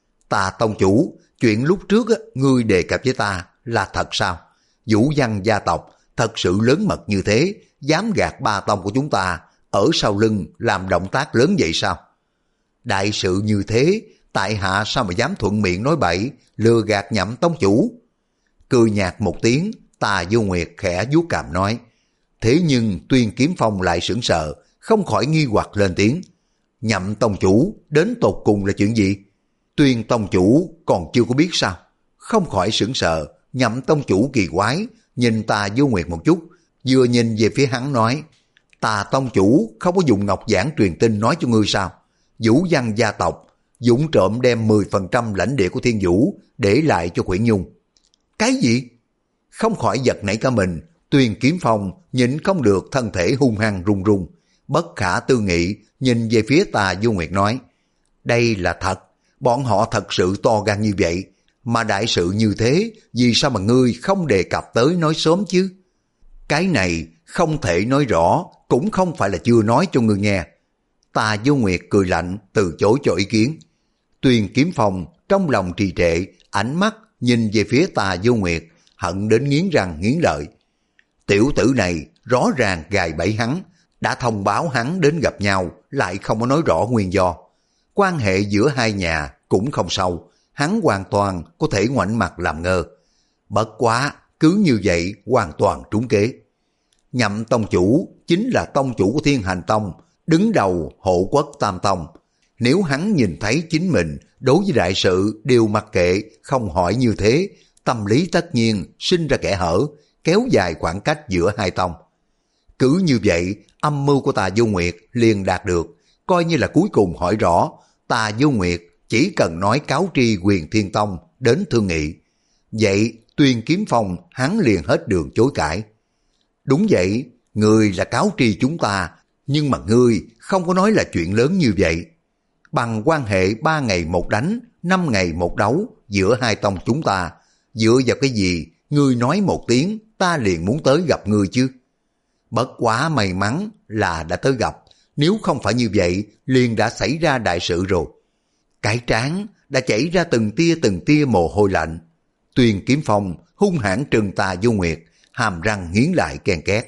Tà tông chủ, chuyện lúc trước á, ngươi đề cập với ta là thật sao? Vũ Văn gia tộc thật sự lớn mật như thế, dám gạt ba tông của chúng ta, ở sau lưng làm động tác lớn vậy sao? Đại sự như thế, tại hạ sao mà dám thuận miệng nói bậy, lừa gạt Nhậm tông chủ? Cười nhạt một tiếng, Tà Vô Nguyệt khẽ vuốt cằm nói. Thế nhưng Tuyên Kiếm Phong lại sững sờ, không khỏi nghi hoặc lên tiếng: Nhậm tông chủ, đến tột cùng là chuyện gì? Tuyên tông chủ còn chưa có biết sao? Không khỏi sững sờ, Nhậm tông chủ kỳ quái, nhìn Tà Vô Nguyệt một chút, vừa nhìn về phía hắn nói: Tà tông chủ không có dùng ngọc giản truyền tin nói cho ngươi sao? Vũ Văn gia tộc dũng trộm đem mười phần trăm lãnh địa của Thiên Vũ để lại cho Quyển Nhung. Cái gì? Không khỏi giật nảy cả mình. Tuyên Kiếm Phong nhịn không được, thân thể hung hăng run run, bất khả tư nghị nhìn về phía Tà Vô Nguyệt nói: Đây là thật, bọn họ thật sự to gan như vậy, mà đại sự như thế, vì sao mà ngươi không đề cập tới nói sớm chứ? Cái này không thể nói rõ, cũng không phải là chưa nói cho ngươi nghe. Tà Vô Nguyệt cười lạnh, từ chối cho ý kiến. Tuyên Kiếm Phong trong lòng trì trệ, ánh mắt nhìn về phía Tà Vô Nguyệt, hận đến nghiến răng nghiến lợi. Tiểu tử này rõ ràng gài bẫy hắn, đã thông báo hắn đến gặp nhau, lại không có nói rõ nguyên do. Quan hệ giữa hai nhà cũng không sâu, hắn hoàn toàn có thể ngoảnh mặt làm ngơ. Bất quá, cứ như vậy hoàn toàn trúng kế. Nhậm tông chủ chính là tông chủ của Thiên Hành Tông, đứng đầu hộ quốc Tam Tông. Nếu hắn nhìn thấy chính mình đối với đại sự đều mặc kệ, không hỏi như thế, tâm lý tất nhiên sinh ra kẽ hở, kéo dài khoảng cách giữa hai tông. Cứ như vậy, âm mưu của Tà Vô Nguyệt liền đạt được, coi như là cuối cùng hỏi rõ, Tà Vô Nguyệt chỉ cần nói cáo tri Quyền Thiên Tông đến thương nghị. Vậy Tuyên Kiếm Phong hắn liền hết đường chối cãi. Đúng vậy, ngươi là cáo tri chúng ta, nhưng mà ngươi không có nói là chuyện lớn như vậy. Bằng quan hệ ba ngày một đánh, năm ngày một đấu giữa hai tông chúng ta, dựa vào cái gì ngươi nói một tiếng ta liền muốn tới gặp ngươi chứ? Bất quá may mắn là đã tới gặp, nếu không phải như vậy liền đã xảy ra đại sự rồi. Cái trán đã chảy ra từng tia từng tia mồ hôi lạnh. Tuyên Kiếm Phong hung hãn trừng Tà Vô Nguyệt, hàm răng nghiến lại ken két.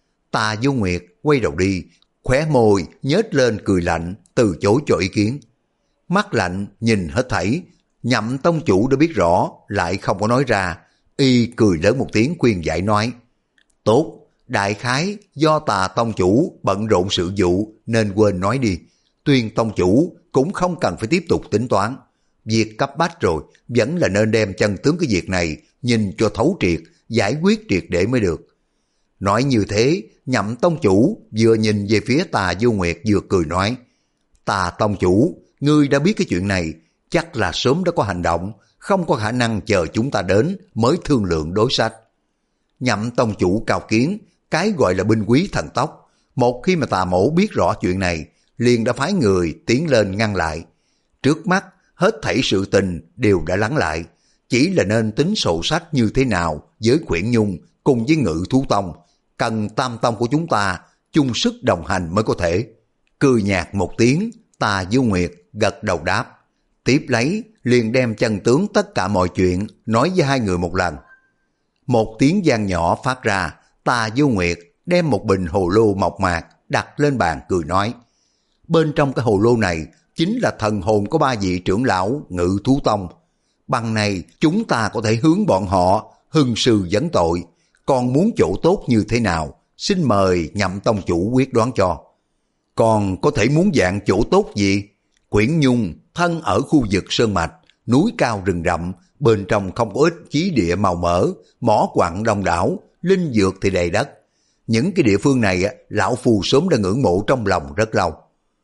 Tà Vô Nguyệt quay đầu đi, khóe môi nhếch lên cười lạnh, từ chối cho ý kiến. Mắt lạnh nhìn hết thảy, Nhậm tông chủ đã biết rõ lại không có nói ra, y cười lớn một tiếng khuyên giải nói: tốt, đại khái do Tà tông chủ bận rộn sự vụ nên quên nói đi. Tuyên tông chủ cũng không cần phải tiếp tục tính toán, việc cấp bách rồi, vẫn là nên đem chân tướng cái việc này nhìn cho thấu triệt, giải quyết triệt để mới được. Nói như thế, Nhậm tông chủ vừa nhìn về phía Tà Vô Nguyệt vừa cười nói: Tà tông chủ, ngươi đã biết cái chuyện này, chắc là sớm đã có hành động, không có khả năng chờ chúng ta đến mới thương lượng đối sách. Nhậm tông chủ cao kiến, cái gọi là binh quý thần tốc, một khi mà Tà mổ biết rõ chuyện này, liền đã phái người tiến lên ngăn lại. Trước mắt, hết thảy sự tình đều đã lắng lại, chỉ là nên tính sổ sách như thế nào với Quyển Nhung cùng với Ngự Thú Tông, cần tam tông của chúng ta chung sức đồng hành mới có thể. Cười nhạt một tiếng, Tà Vô Nguyệt gật đầu đáp, tiếp lấy liền đem chân tướng tất cả mọi chuyện nói với hai người một lần. Một tiếng vang nhỏ phát ra, Tà Vô Nguyệt đem một bình hồ lô mộc mạc đặt lên bàn cười nói: bên trong cái hồ lô này chính là thần hồn của ba vị trưởng lão Ngự Thú Tông. Bằng này chúng ta có thể hướng bọn họ hưng sư vấn tội, còn muốn chỗ tốt như thế nào, xin mời Nhậm tông chủ quyết đoán cho. Còn có thể muốn dạng chỗ tốt gì? Quyển Nhung thân ở khu vực sơn mạch, núi cao rừng rậm, bên trong không có ít chí địa màu mỡ, mỏ quặng đông đảo, linh dược thì đầy đất. Những cái địa phương này lão phu sớm đã ngưỡng mộ trong lòng rất lâu.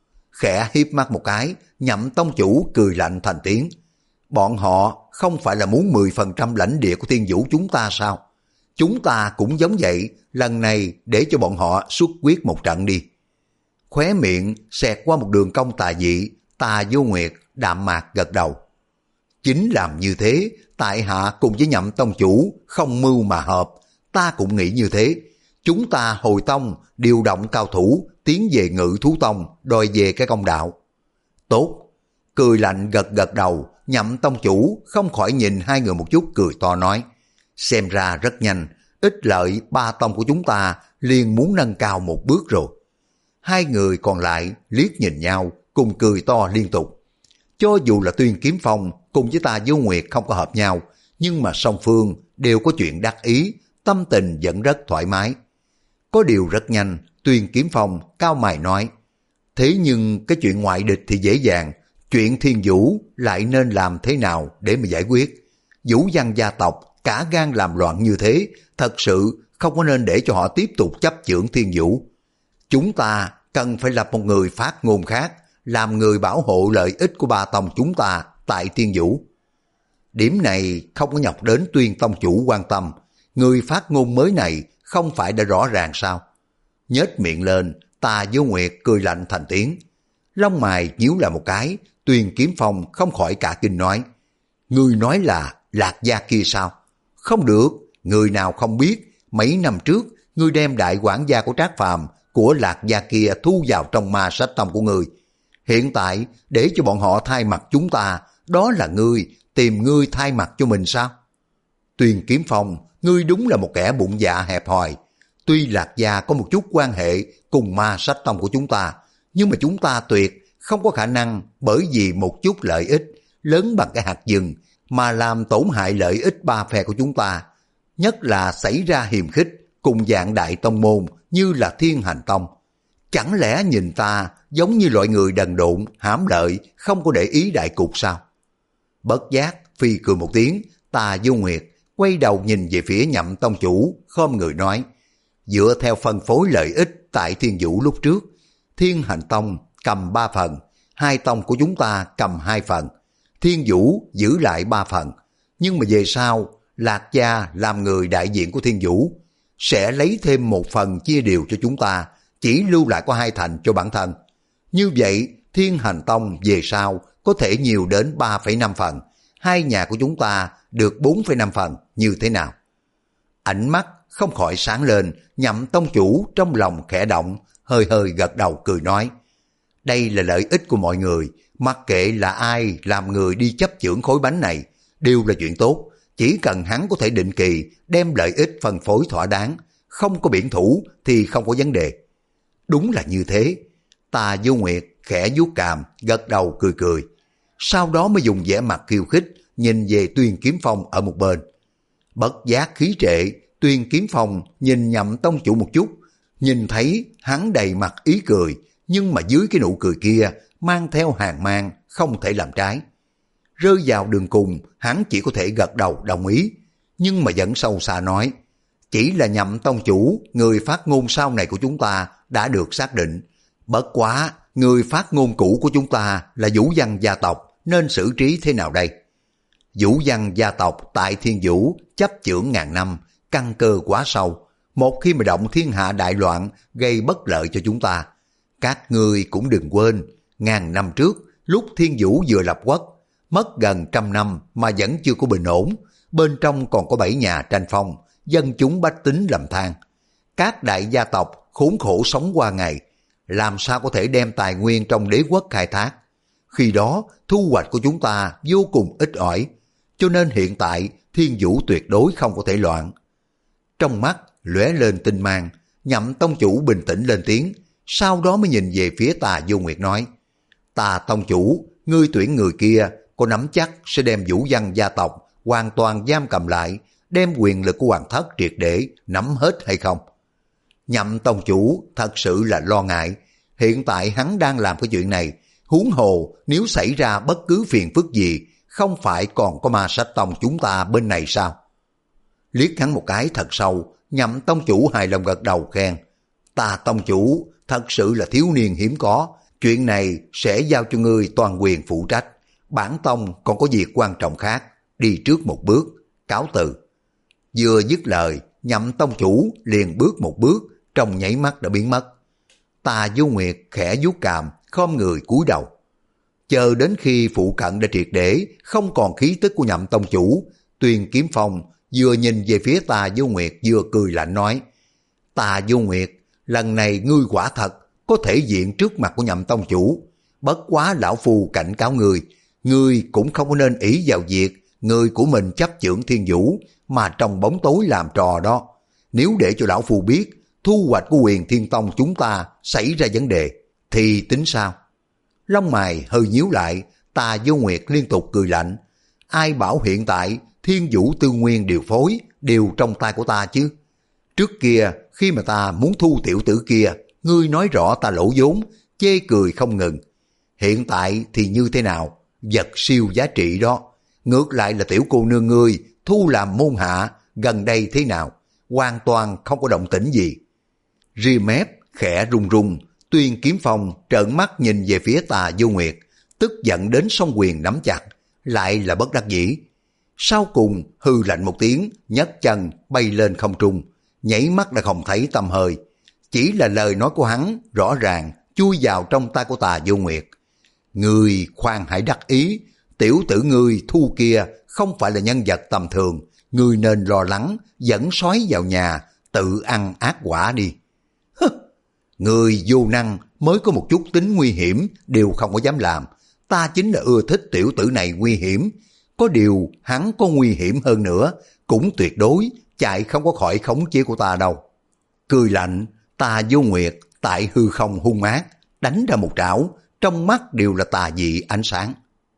Khẽ hiếp mắt một cái, Nhậm tông chủ cười lạnh thành tiếng: bọn họ không phải là muốn mười phần trăm lãnh địa của Thiên Vũ chúng ta sao? Chúng ta cũng giống vậy, lần này để cho bọn họ xuất quyết một trận đi. Khóe miệng xẹt qua một đường cong tà dị, Tà Vô Nguyệt đạm mạc gật đầu. Chính làm như thế, tại hạ cùng với Nhậm tông chủ không mưu mà hợp, ta cũng nghĩ như thế. Chúng ta hồi tông điều động cao thủ tiến về Ngự Thú Tông đòi về cái công đạo. Tốt. Cười lạnh gật gật đầu, Nhậm tông chủ không khỏi nhìn hai người một chút cười to nói: xem ra rất nhanh, ích lợi ba tông của chúng ta liền muốn nâng cao một bước rồi. Hai người còn lại liếc nhìn nhau cùng cười to liên tục. Cho dù là Tuyên Kiếm Phong cùng với Tà Vô Nguyệt không có hợp nhau, nhưng mà song phương đều có chuyện đắc ý, tâm tình vẫn rất thoải mái. Có điều rất nhanh, Tuyên Kiếm Phong cao mày nói: thế nhưng cái chuyện ngoại địch thì dễ dàng, chuyện Thiên Vũ lại nên làm thế nào để mà giải quyết? Vũ Văn gia tộc cả gan làm loạn như thế, thật sự không có nên để cho họ tiếp tục chấp chưởng Thiên Vũ. Chúng ta cần phải lập một người phát ngôn khác, làm người bảo hộ lợi ích của ba tông chúng ta tại Thiên Vũ. Điểm này không có nhọc đến Tuyên tông chủ quan tâm, người phát ngôn mới này không phải đã rõ ràng sao? Nhếch miệng lên, Tà Vô Nguyệt cười lạnh thành tiếng. Lông mày nhíu lại một cái, Tuyên Kiếm Phong không khỏi cả kinh nói: ngươi nói là Lạc Gia kia sao? Không được, người nào không biết, mấy năm trước ngươi đem đại quản gia của Trác Phàm của Lạc Gia kia thu vào trong ma sách tông của ngươi. Hiện tại để cho bọn họ thay mặt chúng ta, đó là ngươi tìm ngươi thay mặt cho mình sao? Tuyên Kiếm Phong, ngươi đúng là một kẻ bụng dạ hẹp hòi. Tuy Lạc Gia có một chút quan hệ cùng ma sách tông của chúng ta, nhưng mà chúng ta tuyệt không có khả năng bởi vì một chút lợi ích lớn bằng cái hạt vừng mà làm tổn hại lợi ích ba phe của chúng ta. Nhất là xảy ra hiềm khích cùng dạng đại tông môn như là Thiên Hành Tông. Chẳng lẽ nhìn ta giống như loại người đần độn, hãm lợi, không có để ý đại cục sao? Bất giác phi cười một tiếng, Tà Vô Nguyệt quay đầu nhìn về phía Nhậm tông chủ, khom người nói, dựa theo phân phối lợi ích tại Thiên Vũ lúc trước, Thiên Hành Tông cầm ba phần, hai tông của chúng ta cầm hai phần, Thiên Vũ giữ lại ba phần, nhưng mà về sau, Lạc Gia làm người đại diện của Thiên Vũ, sẽ lấy thêm một phần chia đều cho chúng ta, chỉ lưu lại có hai thành cho bản thân. Như vậy, Thiên Hành Tông về sau có thể nhiều đến ba phẩy năm phần, hai nhà của chúng ta được bốn phẩy năm phần, như thế nào? Ánh mắt không khỏi sáng lên, Nhậm tông chủ trong lòng khẽ động, hơi hơi gật đầu cười nói, đây là lợi ích của mọi người, mặc kệ là ai làm người đi chấp chưởng khối bánh này, đều là chuyện tốt, chỉ cần hắn có thể định kỳ đem lợi ích phân phối thỏa đáng, không có biển thủ thì không có vấn đề. Đúng là như thế. Tà Vô Nguyệt khẽ vuốt cằm, gật đầu cười cười, sau đó mới dùng vẻ mặt khiêu khích nhìn về Tuyên Kiếm Phong ở một bên. Bất giác khí trệ, Tuyên Kiếm Phong nhìn Nhậm tông chủ một chút, nhìn thấy hắn đầy mặt ý cười, nhưng mà dưới cái nụ cười kia mang theo hàn mang, không thể làm trái. Rơi vào đường cùng, hắn chỉ có thể gật đầu đồng ý, nhưng mà vẫn sâu xa nói, chỉ là Nhậm tông chủ, người phát ngôn sau này của chúng ta đã được xác định. Bất quá, người phát ngôn cũ của chúng ta là Vũ Văn gia tộc, nên xử trí thế nào đây? Vũ Văn gia tộc tại Thiên Vũ chấp chưởng ngàn năm, căn cơ quá sâu. Một khi mà động thiên hạ đại loạn, gây bất lợi cho chúng ta. Các ngươi cũng đừng quên, ngàn năm trước, lúc Thiên Vũ vừa lập quốc, mất gần trăm năm mà vẫn chưa có bình ổn. Bên trong còn có bảy nhà tranh phong, dân chúng bách tính lầm than. Các đại gia tộc khốn khổ sống qua ngày, làm sao có thể đem tài nguyên trong đế quốc khai thác. Khi đó, thu hoạch của chúng ta vô cùng ít ỏi, cho nên hiện tại Thiên Vũ tuyệt đối không có thể loạn. Trong mắt lóe lên tinh mang, Nhậm tông chủ bình tĩnh lên tiếng, sau đó mới nhìn về phía Tà Vô Nguyệt nói, Tà tông chủ, ngươi tuyển người kia có nắm chắc sẽ đem Vũ Văn gia tộc hoàn toàn giam cầm lại, đem quyền lực của hoàng thất triệt để nắm hết hay không? Nhậm tông chủ thật sự là lo ngại, hiện tại hắn đang làm cái chuyện này, huống hồ nếu xảy ra bất cứ phiền phức gì, không phải còn có Ma Sách Tông chúng ta bên này sao? Liếc hắn một cái thật sâu, Nhậm tông chủ hài lòng gật đầu khen, Ta tông chủ thật sự là thiếu niên hiếm có, chuyện này sẽ giao cho ngươi toàn quyền phụ trách, bản tông còn có việc quan trọng khác, đi trước một bước, cáo từ. Vừa dứt lời, Nhậm tông chủ liền bước một bước, trong nháy mắt đã biến mất. Tà Vô Nguyệt khẽ vuốt cằm, khom người cúi đầu. Chờ đến khi phụ cận đã triệt để, không còn khí tức của Nhậm tông chủ, Tuyên Kiếm Phong vừa nhìn về phía Tà Vô Nguyệt vừa cười lạnh nói, Tà Vô Nguyệt, lần này ngươi quả thật có thể diện trước mặt của Nhậm tông chủ, bất quá lão phu cảnh cáo ngươi, ngươi cũng không có nên ý vào việc người của mình chấp chưởng Thiên Vũ mà trong bóng tối làm trò đó. Nếu để cho lão phu biết thu hoạch của Huyền Thiên Tông chúng ta xảy ra vấn đề thì tính sao? Lông mày hơi nhíu lại, Tà Vô Nguyệt liên tục cười lạnh, ai bảo hiện tại Thiên Vũ tư nguyên điều phối đều trong tay của ta chứ? Trước kia khi mà ta muốn thu tiểu tử kia, ngươi nói rõ ta lỗ vốn, chê cười không ngừng. Hiện tại thì như thế nào? Vật siêu giá trị đó. Ngược lại là tiểu cô nương ngươi thu làm môn hạ, gần đây thế nào? Hoàn toàn không có động tĩnh gì. Ri mép khẽ run run, Tuyên Kiếm Phong trợn mắt nhìn về phía Tà Vô Nguyệt, tức giận đến song quyền nắm chặt, lại là bất đắc dĩ. Sau cùng hư lạnh một tiếng, nhấc chân bay lên không trung, nhảy mắt đã không thấy tăm hơi. Chỉ là lời nói của hắn rõ ràng chui vào trong tay của Tà Vô Nguyệt. Ngươi khoan hãy đắc ý, tiểu tử ngươi thu kia không phải là nhân vật tầm thường, ngươi nên lo lắng dẫn sói vào nhà tự ăn ác quả đi. Hứ, ngươi vô năng mới có một chút tính nguy hiểm đều không có dám làm, ta chính là ưa thích tiểu tử này nguy hiểm, có điều hắn có nguy hiểm hơn nữa cũng tuyệt đối chạy không có khỏi khống chế của ta đâu. Cười lạnh, Tà Vô Nguyệt tại hư không hung ác đánh ra một trảo, trong mắt đều là tà dị ánh sáng.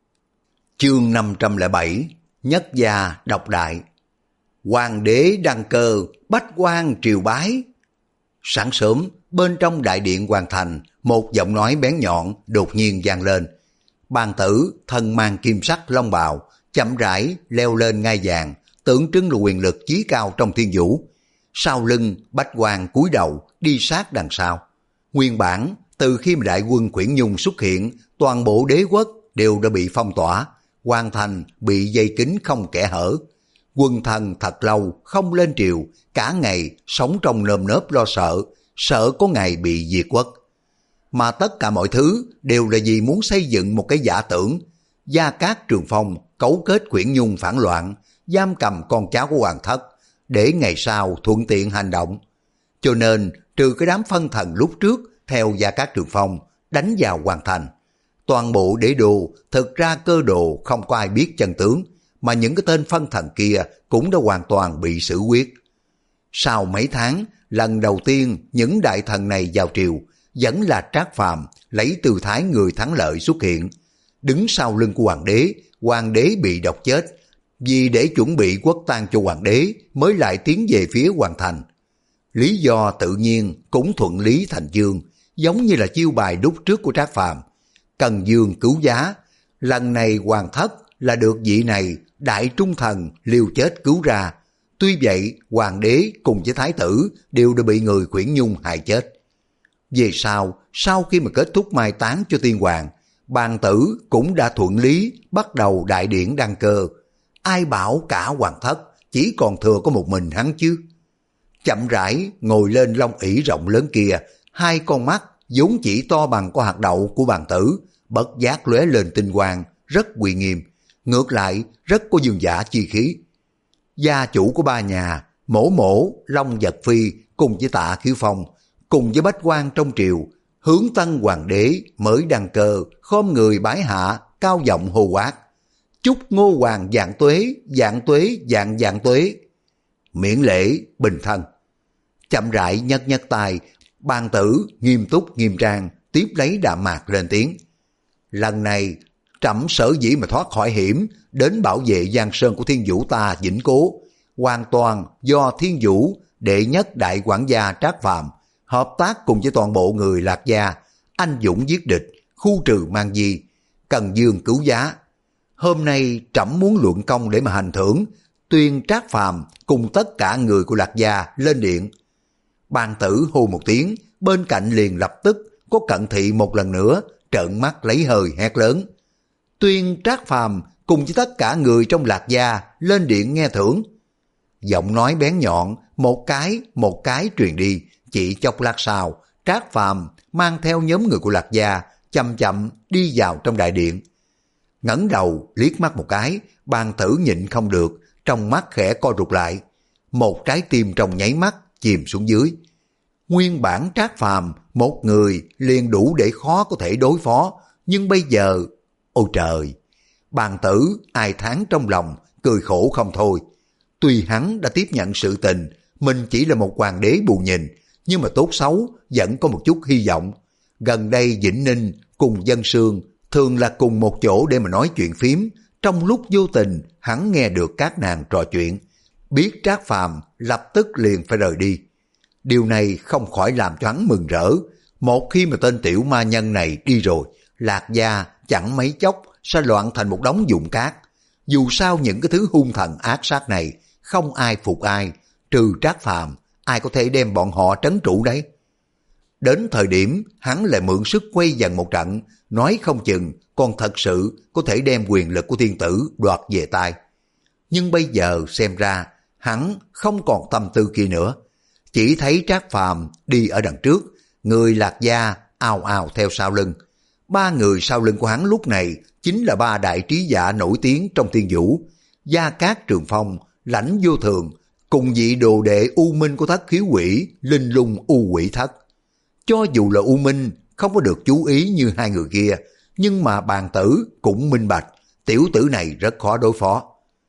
Chương năm trăm lẻ bảy, Nhất gia độc đại. Hoàng đế đăng cơ, bách quan triều bái. Sáng sớm, bên trong đại điện hoàng thành, một giọng nói bén nhọn đột nhiên vang lên. Bàn tử thân mang kim sắc long bào, chậm rãi leo lên ngai vàng, tượng trưng là quyền lực chí cao trong thiên vũ. Sau lưng, Bách Quan cúi đầu, đi sát đằng sau. Nguyên bản, từ khi mà đại quân Quyển Nhung xuất hiện, toàn bộ đế quốc đều đã bị phong tỏa, hoàn thành bị dây kín không kẽ hở. Quân thần thật lâu không lên triều, cả ngày sống trong nơm nớp lo sợ, sợ có ngày bị diệt quốc. Mà tất cả mọi thứ đều là vì muốn xây dựng một cái giả tưởng. Gia Cát Trường Phong cấu kết Quyển Nhung phản loạn, giam cầm con cháu của hoàng thất, để ngày sau thuận tiện hành động. Cho nên, trừ cái đám phân thần lúc trước theo Gia Cát Trường Phong đánh vào hoàng thành, toàn bộ đế đô thực ra cơ đồ không có ai biết chân tướng, mà những cái tên phân thần kia cũng đã hoàn toàn bị xử quyết. Sau mấy tháng, lần đầu tiên những đại thần này vào triều, vẫn là Trác Phàm lấy tư thái người thắng lợi xuất hiện, đứng sau lưng của hoàng đế. Hoàng đế bị độc chết, vì để chuẩn bị quốc tang cho hoàng đế mới lại tiến về phía hoàng thành. Lý do tự nhiên cũng thuận lý thành chương, giống như là chiêu bài đúc trước của Trác Phàm. Cần dương cứu giá, lần này hoàng thất là được vị này đại trung thần liều chết cứu ra. Tuy vậy, hoàng đế cùng với thái tử đều đã bị người Quyển Nhung hại chết. Về sau, sau khi mà kết thúc mai táng cho tiên hoàng, bàn tử cũng đã thuận lý bắt đầu đại điển đăng cơ. Ai bảo cả hoàng thất chỉ còn thừa có một mình hắn chứ. Chậm rãi ngồi lên long ỷ rộng lớn kia, hai con mắt vốn chỉ to bằng con hạt đậu của bàn tử, bất giác lóe lên tinh quang, rất uy nghiêm, ngược lại rất có vương giả chi khí. Gia chủ của ba nhà, Mổ Mổ, Long Vật Phi cùng với Tạ Khiếu Phong, cùng với bách quan trong triều, hướng tân hoàng đế mới đăng cơ, khom người bái hạ, cao giọng hô quát: chúc Ngô Hoàng vạn tuế, vạn tuế, vạn vạn tuế. Miễn lễ bình thân. Chậm rãi nhấc nhấc tay, bàn tử nghiêm túc nghiêm trang tiếp lấy đạm mạc lên tiếng: lần này trẫm sở dĩ mà thoát khỏi hiểm đến bảo vệ giang sơn của Thiên Vũ ta vĩnh cố, hoàn toàn do Thiên Vũ đệ nhất đại quản gia Trác Phàm hợp tác cùng với toàn bộ người Lạc Gia, anh dũng giết địch, khu trừ mang di, cần dương cứu giá. Hôm nay trẫm muốn luận công để mà hành thưởng, tuyên Trác Phàm cùng tất cả người của Lạc Gia lên điện. Bàn tử hô một tiếng, bên cạnh liền lập tức có Cận Thị một lần nữa trợn mắt lấy hơi hét lớn: tuyên Trác Phàm cùng với tất cả người trong Lạc Gia lên điện nghe thưởng. Giọng nói bén nhọn một cái một cái truyền đi. Chỉ chốc lát sau, Trác Phàm mang theo nhóm người của Lạc Gia chậm chậm đi vào trong đại điện. Ngẩng đầu liếc mắt một cái, bàn tử nhịn không được, trong mắt khẽ co rụt lại, một trái tim trong nháy mắt chìm xuống dưới. Nguyên bản Trác Phàm một người liền đủ để khó có thể đối phó, nhưng bây giờ, ôi trời! Bàn tử ai thán trong lòng, cười khổ không thôi. Tuy hắn đã tiếp nhận sự tình, mình chỉ là một hoàng đế bù nhìn, nhưng mà tốt xấu vẫn có một chút hy vọng. Gần đây Vĩnh Ninh cùng Dân Sương thường là cùng một chỗ để mà nói chuyện phím. Trong lúc vô tình hắn nghe được các nàng trò chuyện, biết Trác Phàm lập tức liền phải rời đi. Điều này không khỏi làm cho hắn mừng rỡ. Một khi mà tên tiểu ma nhân này đi rồi, Lạc Gia chẳng mấy chốc sẽ loạn thành một đống dụng cát. Dù sao những cái thứ hung thần ác sát này không ai phục ai, trừ Trác Phàm, ai có thể đem bọn họ trấn trụ đấy. Đến thời điểm hắn lại mượn sức quay dần một trận, nói không chừng còn thật sự có thể đem quyền lực của thiên tử đoạt về tay. Nhưng bây giờ xem ra hắn không còn tâm tư kia nữa. Chỉ thấy Trác Phàm đi ở đằng trước, người Lạc Gia ào ào theo sau lưng. Ba người sau lưng của hắn lúc này chính là ba đại trí giả nổi tiếng trong thiên vũ: Gia Cát Trường Phong, Lãnh Vô Thường, cùng vị đồ đệ U Minh của Thất Khiếu Quỷ, Linh Lung U Quỷ Thất. Cho dù là U Minh không có được chú ý như hai người kia, nhưng mà bàn tử cũng minh bạch, tiểu tử này rất khó đối phó.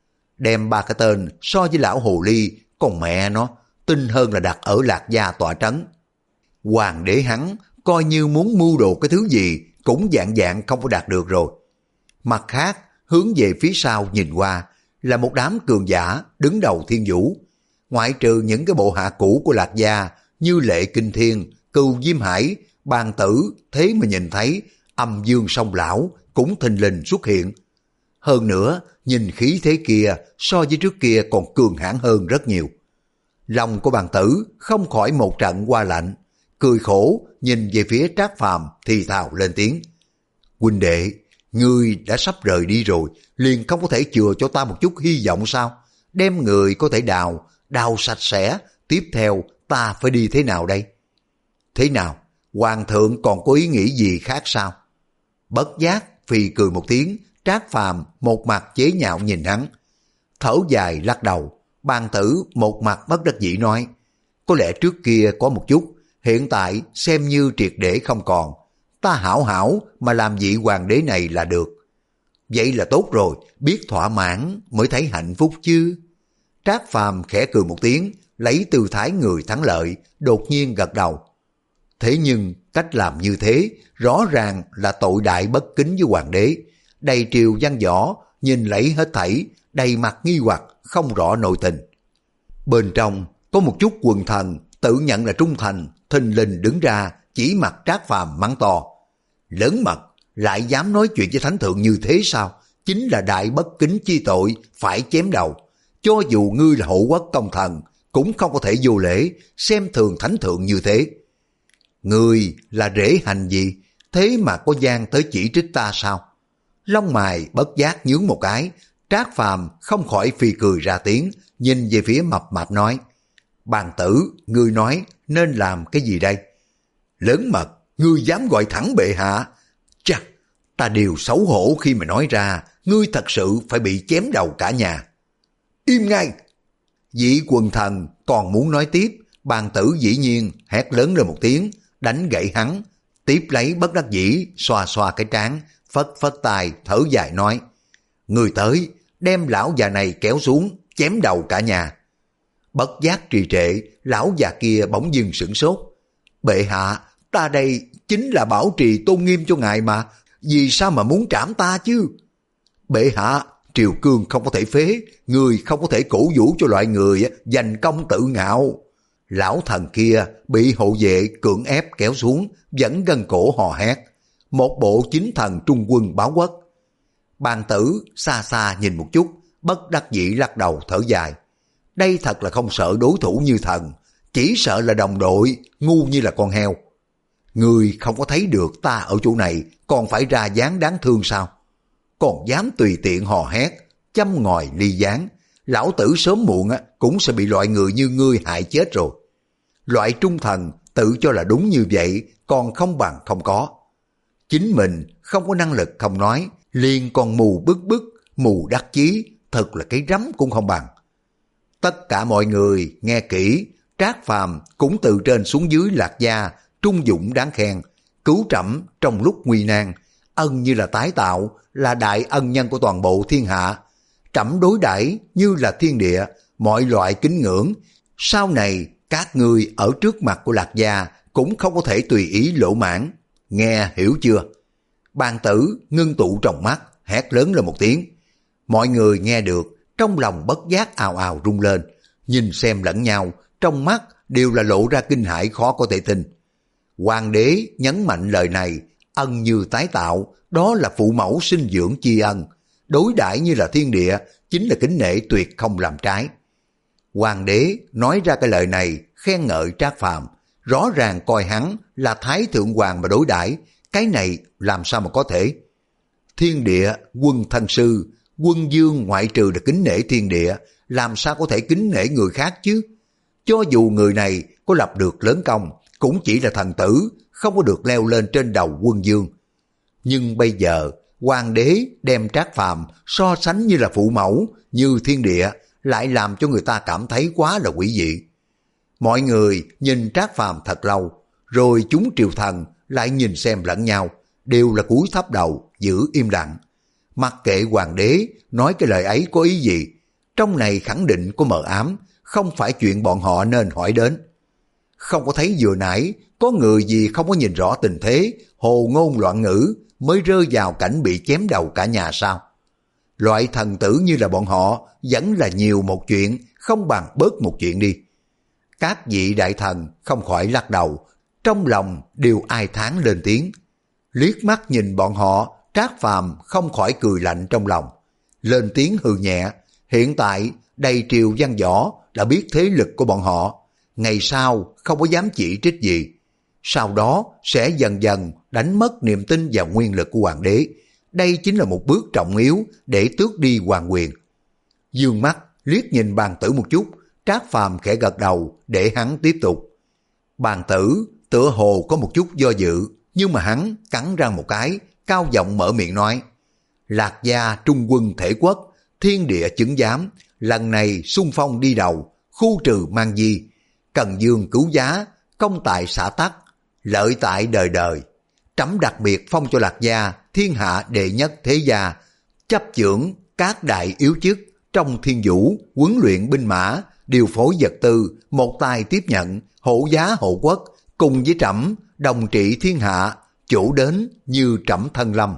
Đem ba cái tên so với lão hồ ly, còn mẹ nó, tin hơn là đặt ở Lạc Gia tọa trấn. Hoàng đế hắn coi như muốn mưu đồ cái thứ gì cũng dạng dạng không có đạt được rồi. Mặt khác, hướng về phía sau nhìn qua là một đám cường giả đứng đầu thiên vũ. Ngoại trừ những cái bộ hạ cũ của Lạc Gia như Lệ Kinh Thiên, Cừu Diêm Hải, Bàn Tử, thế mà nhìn thấy Âm Dương Song Lão cũng thình lình xuất hiện. Hơn nữa, nhìn khí thế kia so với trước kia còn cường hãn hơn rất nhiều. Lòng của bàn tử không khỏi một trận qua lạnh, cười khổ nhìn về phía Trác Phàm thì thào lên tiếng. Huynh đệ, ngươi đã sắp rời đi rồi, liền không có thể chừa cho ta một chút hy vọng sao? Đem người có thể đào, đào sạch sẽ, tiếp theo ta phải đi thế nào đây? Thế nào? Hoàng thượng còn có ý nghĩ gì khác sao? Bất giác phì cười một tiếng, Trác Phàm một mặt chế nhạo nhìn hắn. Thở dài lắc đầu, bàn tử một mặt bất đắc dĩ nói, có lẽ trước kia có một chút, hiện tại xem như triệt để không còn. Ta hảo hảo mà làm vị hoàng đế này là được. Vậy là tốt rồi, biết thỏa mãn mới thấy hạnh phúc chứ. Trác Phàm khẽ cười một tiếng, lấy tư thái người thắng lợi, đột nhiên gật đầu. Thế nhưng cách làm như thế rõ ràng là tội đại bất kính với hoàng đế. Đầy triều văn võ nhìn lấy hết thảy, đầy mặt nghi hoặc không rõ nội tình. Bên trong có một chút quần thần tự nhận là trung thành, thình lình đứng ra chỉ mặt Trác Phàm mắng to. Lớn mật, lại dám nói chuyện với thánh thượng như thế sao? Chính là đại bất kính chi tội, phải chém đầu. Cho dù ngươi là hộ quốc công thần, cũng không có thể vô lễ, xem thường thánh thượng như thế. Ngươi là rễ hành gì, thế mà có gian tới chỉ trích ta sao? Lông mày bất giác nhướng một cái, Trác Phàm không khỏi phì cười ra tiếng, nhìn về phía mập mạp nói. Bàn tử, ngươi nói nên làm cái gì đây? Lớn mật, ngươi dám gọi thẳng bệ hạ? Chà, ta đều xấu hổ khi mà nói ra, ngươi thật sự phải bị chém đầu cả nhà. Im ngay! Vị quần thần còn muốn nói tiếp, bàn tử dĩ nhiên hét lớn lên một tiếng, đánh gãy hắn, tiếp lấy bất đắc dĩ, xoa xoa cái trán, phất phất tài, thở dài nói. Người tới, đem lão già này kéo xuống, chém đầu cả nhà. Bất giác trì trệ, lão già kia bỗng dưng sửng sốt. Bệ hạ, ta đây chính là bảo trì tôn nghiêm cho ngài mà, vì sao mà muốn trảm ta chứ? Bệ hạ, triều cương không có thể phế, người không có thể cổ vũ cho loại người giành công tự ngạo. Lão thần kia bị hộ vệ cưỡng ép kéo xuống, vẫn gân cổ hò hét. Một bộ chính thần trung quân báo quốc. Bàn tử xa xa nhìn một chút, bất đắc dĩ lắc đầu thở dài. Đây thật là không sợ đối thủ như thần, chỉ sợ là đồng đội, ngu như là con heo. Người không có thấy được ta ở chỗ này, còn phải ra dáng đáng thương sao? Còn dám tùy tiện hò hét, châm ngòi ly gián, lão tử sớm muộn á cũng sẽ bị loại người như ngươi hại chết rồi. Loại trung thần tự cho là đúng như vậy, còn không bằng không có. Chính mình không có năng lực không nói, liền còn mù bức bức, mù đắc chí, thật là cái rắm cũng không bằng. Tất cả mọi người nghe kỹ, Trác Phàm cũng từ trên xuống dưới Lạc Gia, trung dũng đáng khen, cứu trẫm trong lúc nguy nan, ân như là tái tạo, là đại ân nhân của toàn bộ thiên hạ. Trẫm đối đãi như là thiên địa, mọi loại kính ngưỡng. Sau này các ngươi ở trước mặt của Lạc Gia cũng không có thể tùy ý lỗ mãn. Nghe hiểu chưa? Bàn tử ngưng tụ trong mắt, hét lớn lên một tiếng. Mọi người nghe được, trong lòng bất giác ào ào rung lên, nhìn xem lẫn nhau, trong mắt đều là lộ ra kinh hãi khó có thể tin. Hoàng đế nhấn mạnh lời này, ân như tái tạo, đó là phụ mẫu sinh dưỡng tri ân, đối đãi như là thiên địa, chính là kính nể tuyệt không làm trái. Hoàng đế nói ra cái lời này, khen ngợi Trác Phàm, rõ ràng coi hắn là thái thượng hoàng mà đối đãi, cái này làm sao mà có thể? Thiên địa quân thân sư, quân dương ngoại trừ là kính nể thiên địa, làm sao có thể kính nể người khác chứ? Cho dù người này có lập được lớn công, cũng chỉ là thần tử, không có được leo lên trên đầu quân dương. Nhưng bây giờ, hoàng đế đem Trác Phàm so sánh như là phụ mẫu, như thiên địa, lại làm cho người ta cảm thấy quá là quỷ dị. Mọi người nhìn Trác Phàm thật lâu, rồi chúng triều thần lại nhìn xem lẫn nhau, đều là cúi thấp đầu, giữ im lặng. Mặc kệ hoàng đế nói cái lời ấy có ý gì, trong này khẳng định có mờ ám, không phải chuyện bọn họ nên hỏi đến. Không có thấy vừa nãy có người gì không có nhìn rõ tình thế, hồ ngôn loạn ngữ mới rơi vào cảnh bị chém đầu cả nhà sao? Loại thần tử như là bọn họ vẫn là nhiều một chuyện, không bằng bớt một chuyện đi. Các vị đại thần không khỏi lắc đầu, trong lòng đều ai thán lên tiếng. Liếc mắt nhìn bọn họ, Trác Phàm không khỏi cười lạnh trong lòng. lên tiếng hừ nhẹ. Hiện tại đầy triều văn võ đã biết thế lực của bọn họ, ngày sau không có dám chỉ trích gì. Sau đó sẽ dần dần đánh mất niềm tin vào nguyên lực của hoàng đế. Đây chính là một bước trọng yếu để tước đi hoàng quyền. Dương mắt liếc nhìn Bàn Tử một chút, Trác Phàm khẽ gật đầu để hắn tiếp tục. Bàn Tử tựa hồ có một chút do dự, nhưng mà hắn cắn răng một cái, cao giọng mở miệng nói: Lạc gia trung quân thể quốc, thiên địa chứng giám, lần này xung phong đi đầu, khu trừ mang di, cần dương cứu giá, công tại xã tắc, lợi tại đời đời. Trẫm đặc biệt phong cho Lạc gia thiên hạ đệ nhất thế gia, chấp chưởng các đại yếu chức trong thiên vũ, huấn luyện binh mã, điều phối vật tư, một tay tiếp nhận, hộ giá hộ quốc, cùng với trẫm đồng trị thiên hạ, chủ đến như trẫm thân lâm.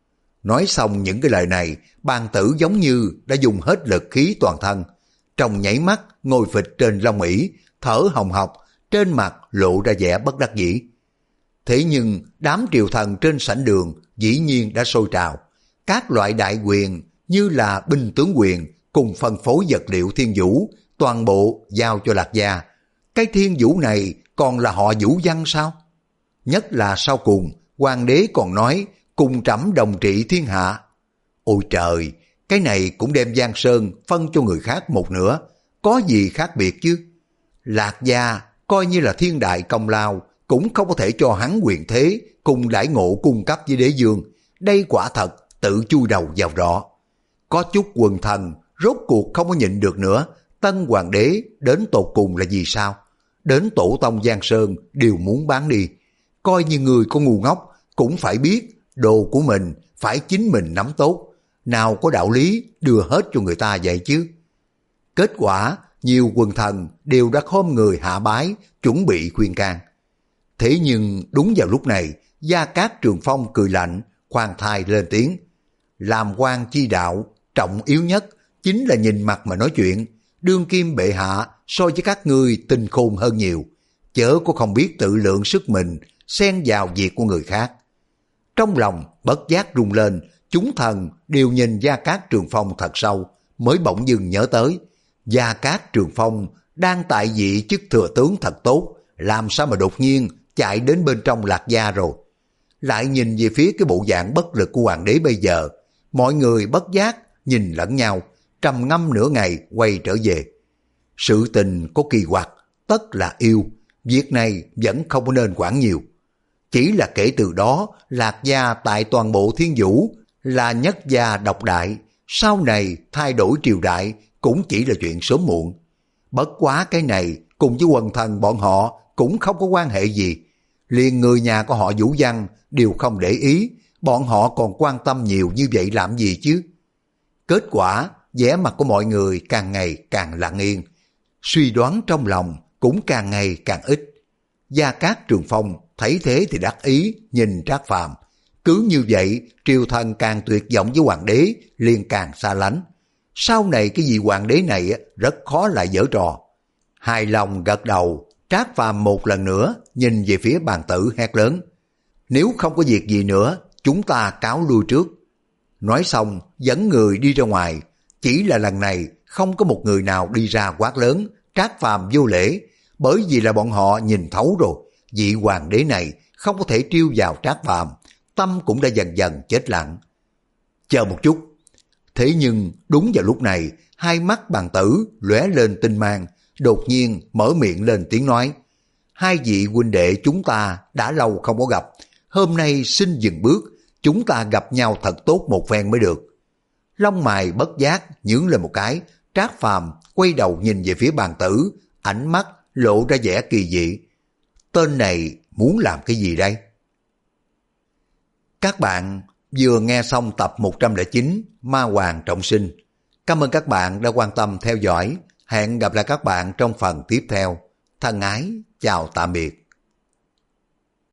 Nói xong những cái lời này, Bàn Tử giống như đã dùng hết lực khí toàn thân. Trong nháy mắt ngồi phịch trên long ỷ, thở hồng hộc, trên mặt lộ ra vẻ bất đắc dĩ. Thế nhưng đám triều thần trên sảnh đường dĩ nhiên đã sôi trào. Các loại đại quyền như là binh tướng quyền cùng phân phối vật liệu thiên vũ, toàn bộ giao cho Lạc gia. Cái thiên vũ này còn là họ Vũ Văn sao? Nhất là sau cùng, hoàng đế còn nói cùng trẫm đồng trị thiên hạ. Ôi trời, cái này cũng đem Giang Sơn phân cho người khác một nửa, có gì khác biệt chứ? Lạc gia coi như là thiên đại công lao, cũng không có thể cho hắn quyền thế cùng đãi ngộ cung cấp với đế dương. Đây quả thật tự chui đầu vào rõ. Có chút quần thần rốt cuộc không có nhịn được nữa. Tân hoàng đế đến tột cùng là gì sao? Đến tổ tông Giang Sơn đều muốn bán đi. Coi như người có ngu ngốc cũng phải biết đồ của mình phải chính mình nắm tốt, nào có đạo lý đưa hết cho người ta vậy chứ. Kết quả nhiều quần thần đều đã khom người hạ bái, chuẩn bị khuyên can. Thế nhưng đúng vào lúc này, Gia Cát Trường Phong cười lạnh, khoan thai lên tiếng: Làm quan chi đạo, trọng yếu nhất chính là nhìn mặt mà nói chuyện. Đương kim bệ hạ so với các ngươi tinh khôn hơn nhiều, chớ có không biết tự lượng sức mình, xen vào việc của người khác. Trong lòng bất giác rung lên, chúng thần đều nhìn Gia Cát Trường Phong thật sâu, mới bỗng dưng nhớ tới Gia Cát Trường Phong đang tại vị chức thừa tướng thật tốt, làm sao mà đột nhiên chạy đến bên trong Lạc gia rồi. Lại nhìn về phía cái bộ dạng bất lực của hoàng đế bây giờ, mọi người bất giác nhìn lẫn nhau, trầm ngâm nửa ngày quay trở về. Sự tình có kỳ quặc, tất là yêu, việc này vẫn không có nên quản nhiều. Chỉ là kể từ đó, Lạc gia tại toàn bộ thiên vũ là nhất gia độc đại, sau này thay đổi triều đại cũng chỉ là chuyện sớm muộn. Bất quá cái này cùng với quần thần bọn họ cũng không có quan hệ gì. Liền người nhà của họ Vũ Văn đều không để ý, bọn họ còn quan tâm nhiều như vậy làm gì chứ? Kết quả, vẻ mặt của mọi người càng ngày càng lặng yên, suy đoán trong lòng cũng càng ngày càng ít. Gia Cát Trường Phong thấy thế thì đắc ý nhìn Trác Phàm. Cứ như vậy, triều thần càng tuyệt vọng với hoàng đế, liền càng xa lánh. Sau này cái vị hoàng đế này rất khó lại giở trò. Hài lòng gật đầu, Trác Phàm một lần nữa nhìn về phía Bàn Tử hét lớn: Nếu không có việc gì nữa, chúng ta cáo lui trước. Nói xong dẫn người đi ra ngoài. Chỉ là lần này không có một người nào đi ra quát lớn Trác Phàm vô lễ, bởi vì là bọn họ nhìn thấu rồi, vị hoàng đế này không có thể trêu vào Trác Phàm, tâm cũng đã dần dần chết lặng. Chờ một chút. Thế nhưng đúng vào lúc này, hai mắt Bàn Tử lóe lên tinh mang, đột nhiên mở miệng lên tiếng nói: Hai vị huynh đệ chúng ta đã lâu không có gặp, hôm nay xin dừng bước, chúng ta gặp nhau thật tốt một phen mới được. Lông mày bất giác nhướng lên một cái, Trác Phàm quay đầu nhìn về phía Bàn Tử, ánh mắt lộ ra vẻ kỳ dị. Tên này muốn làm cái gì đây? Các bạn vừa nghe xong tập một trăm lẻ chín Ma Hoàng Trọng Sinh. Cảm ơn các bạn đã quan tâm theo dõi. Hẹn gặp lại các bạn trong phần tiếp theo. Thân ái, chào tạm biệt.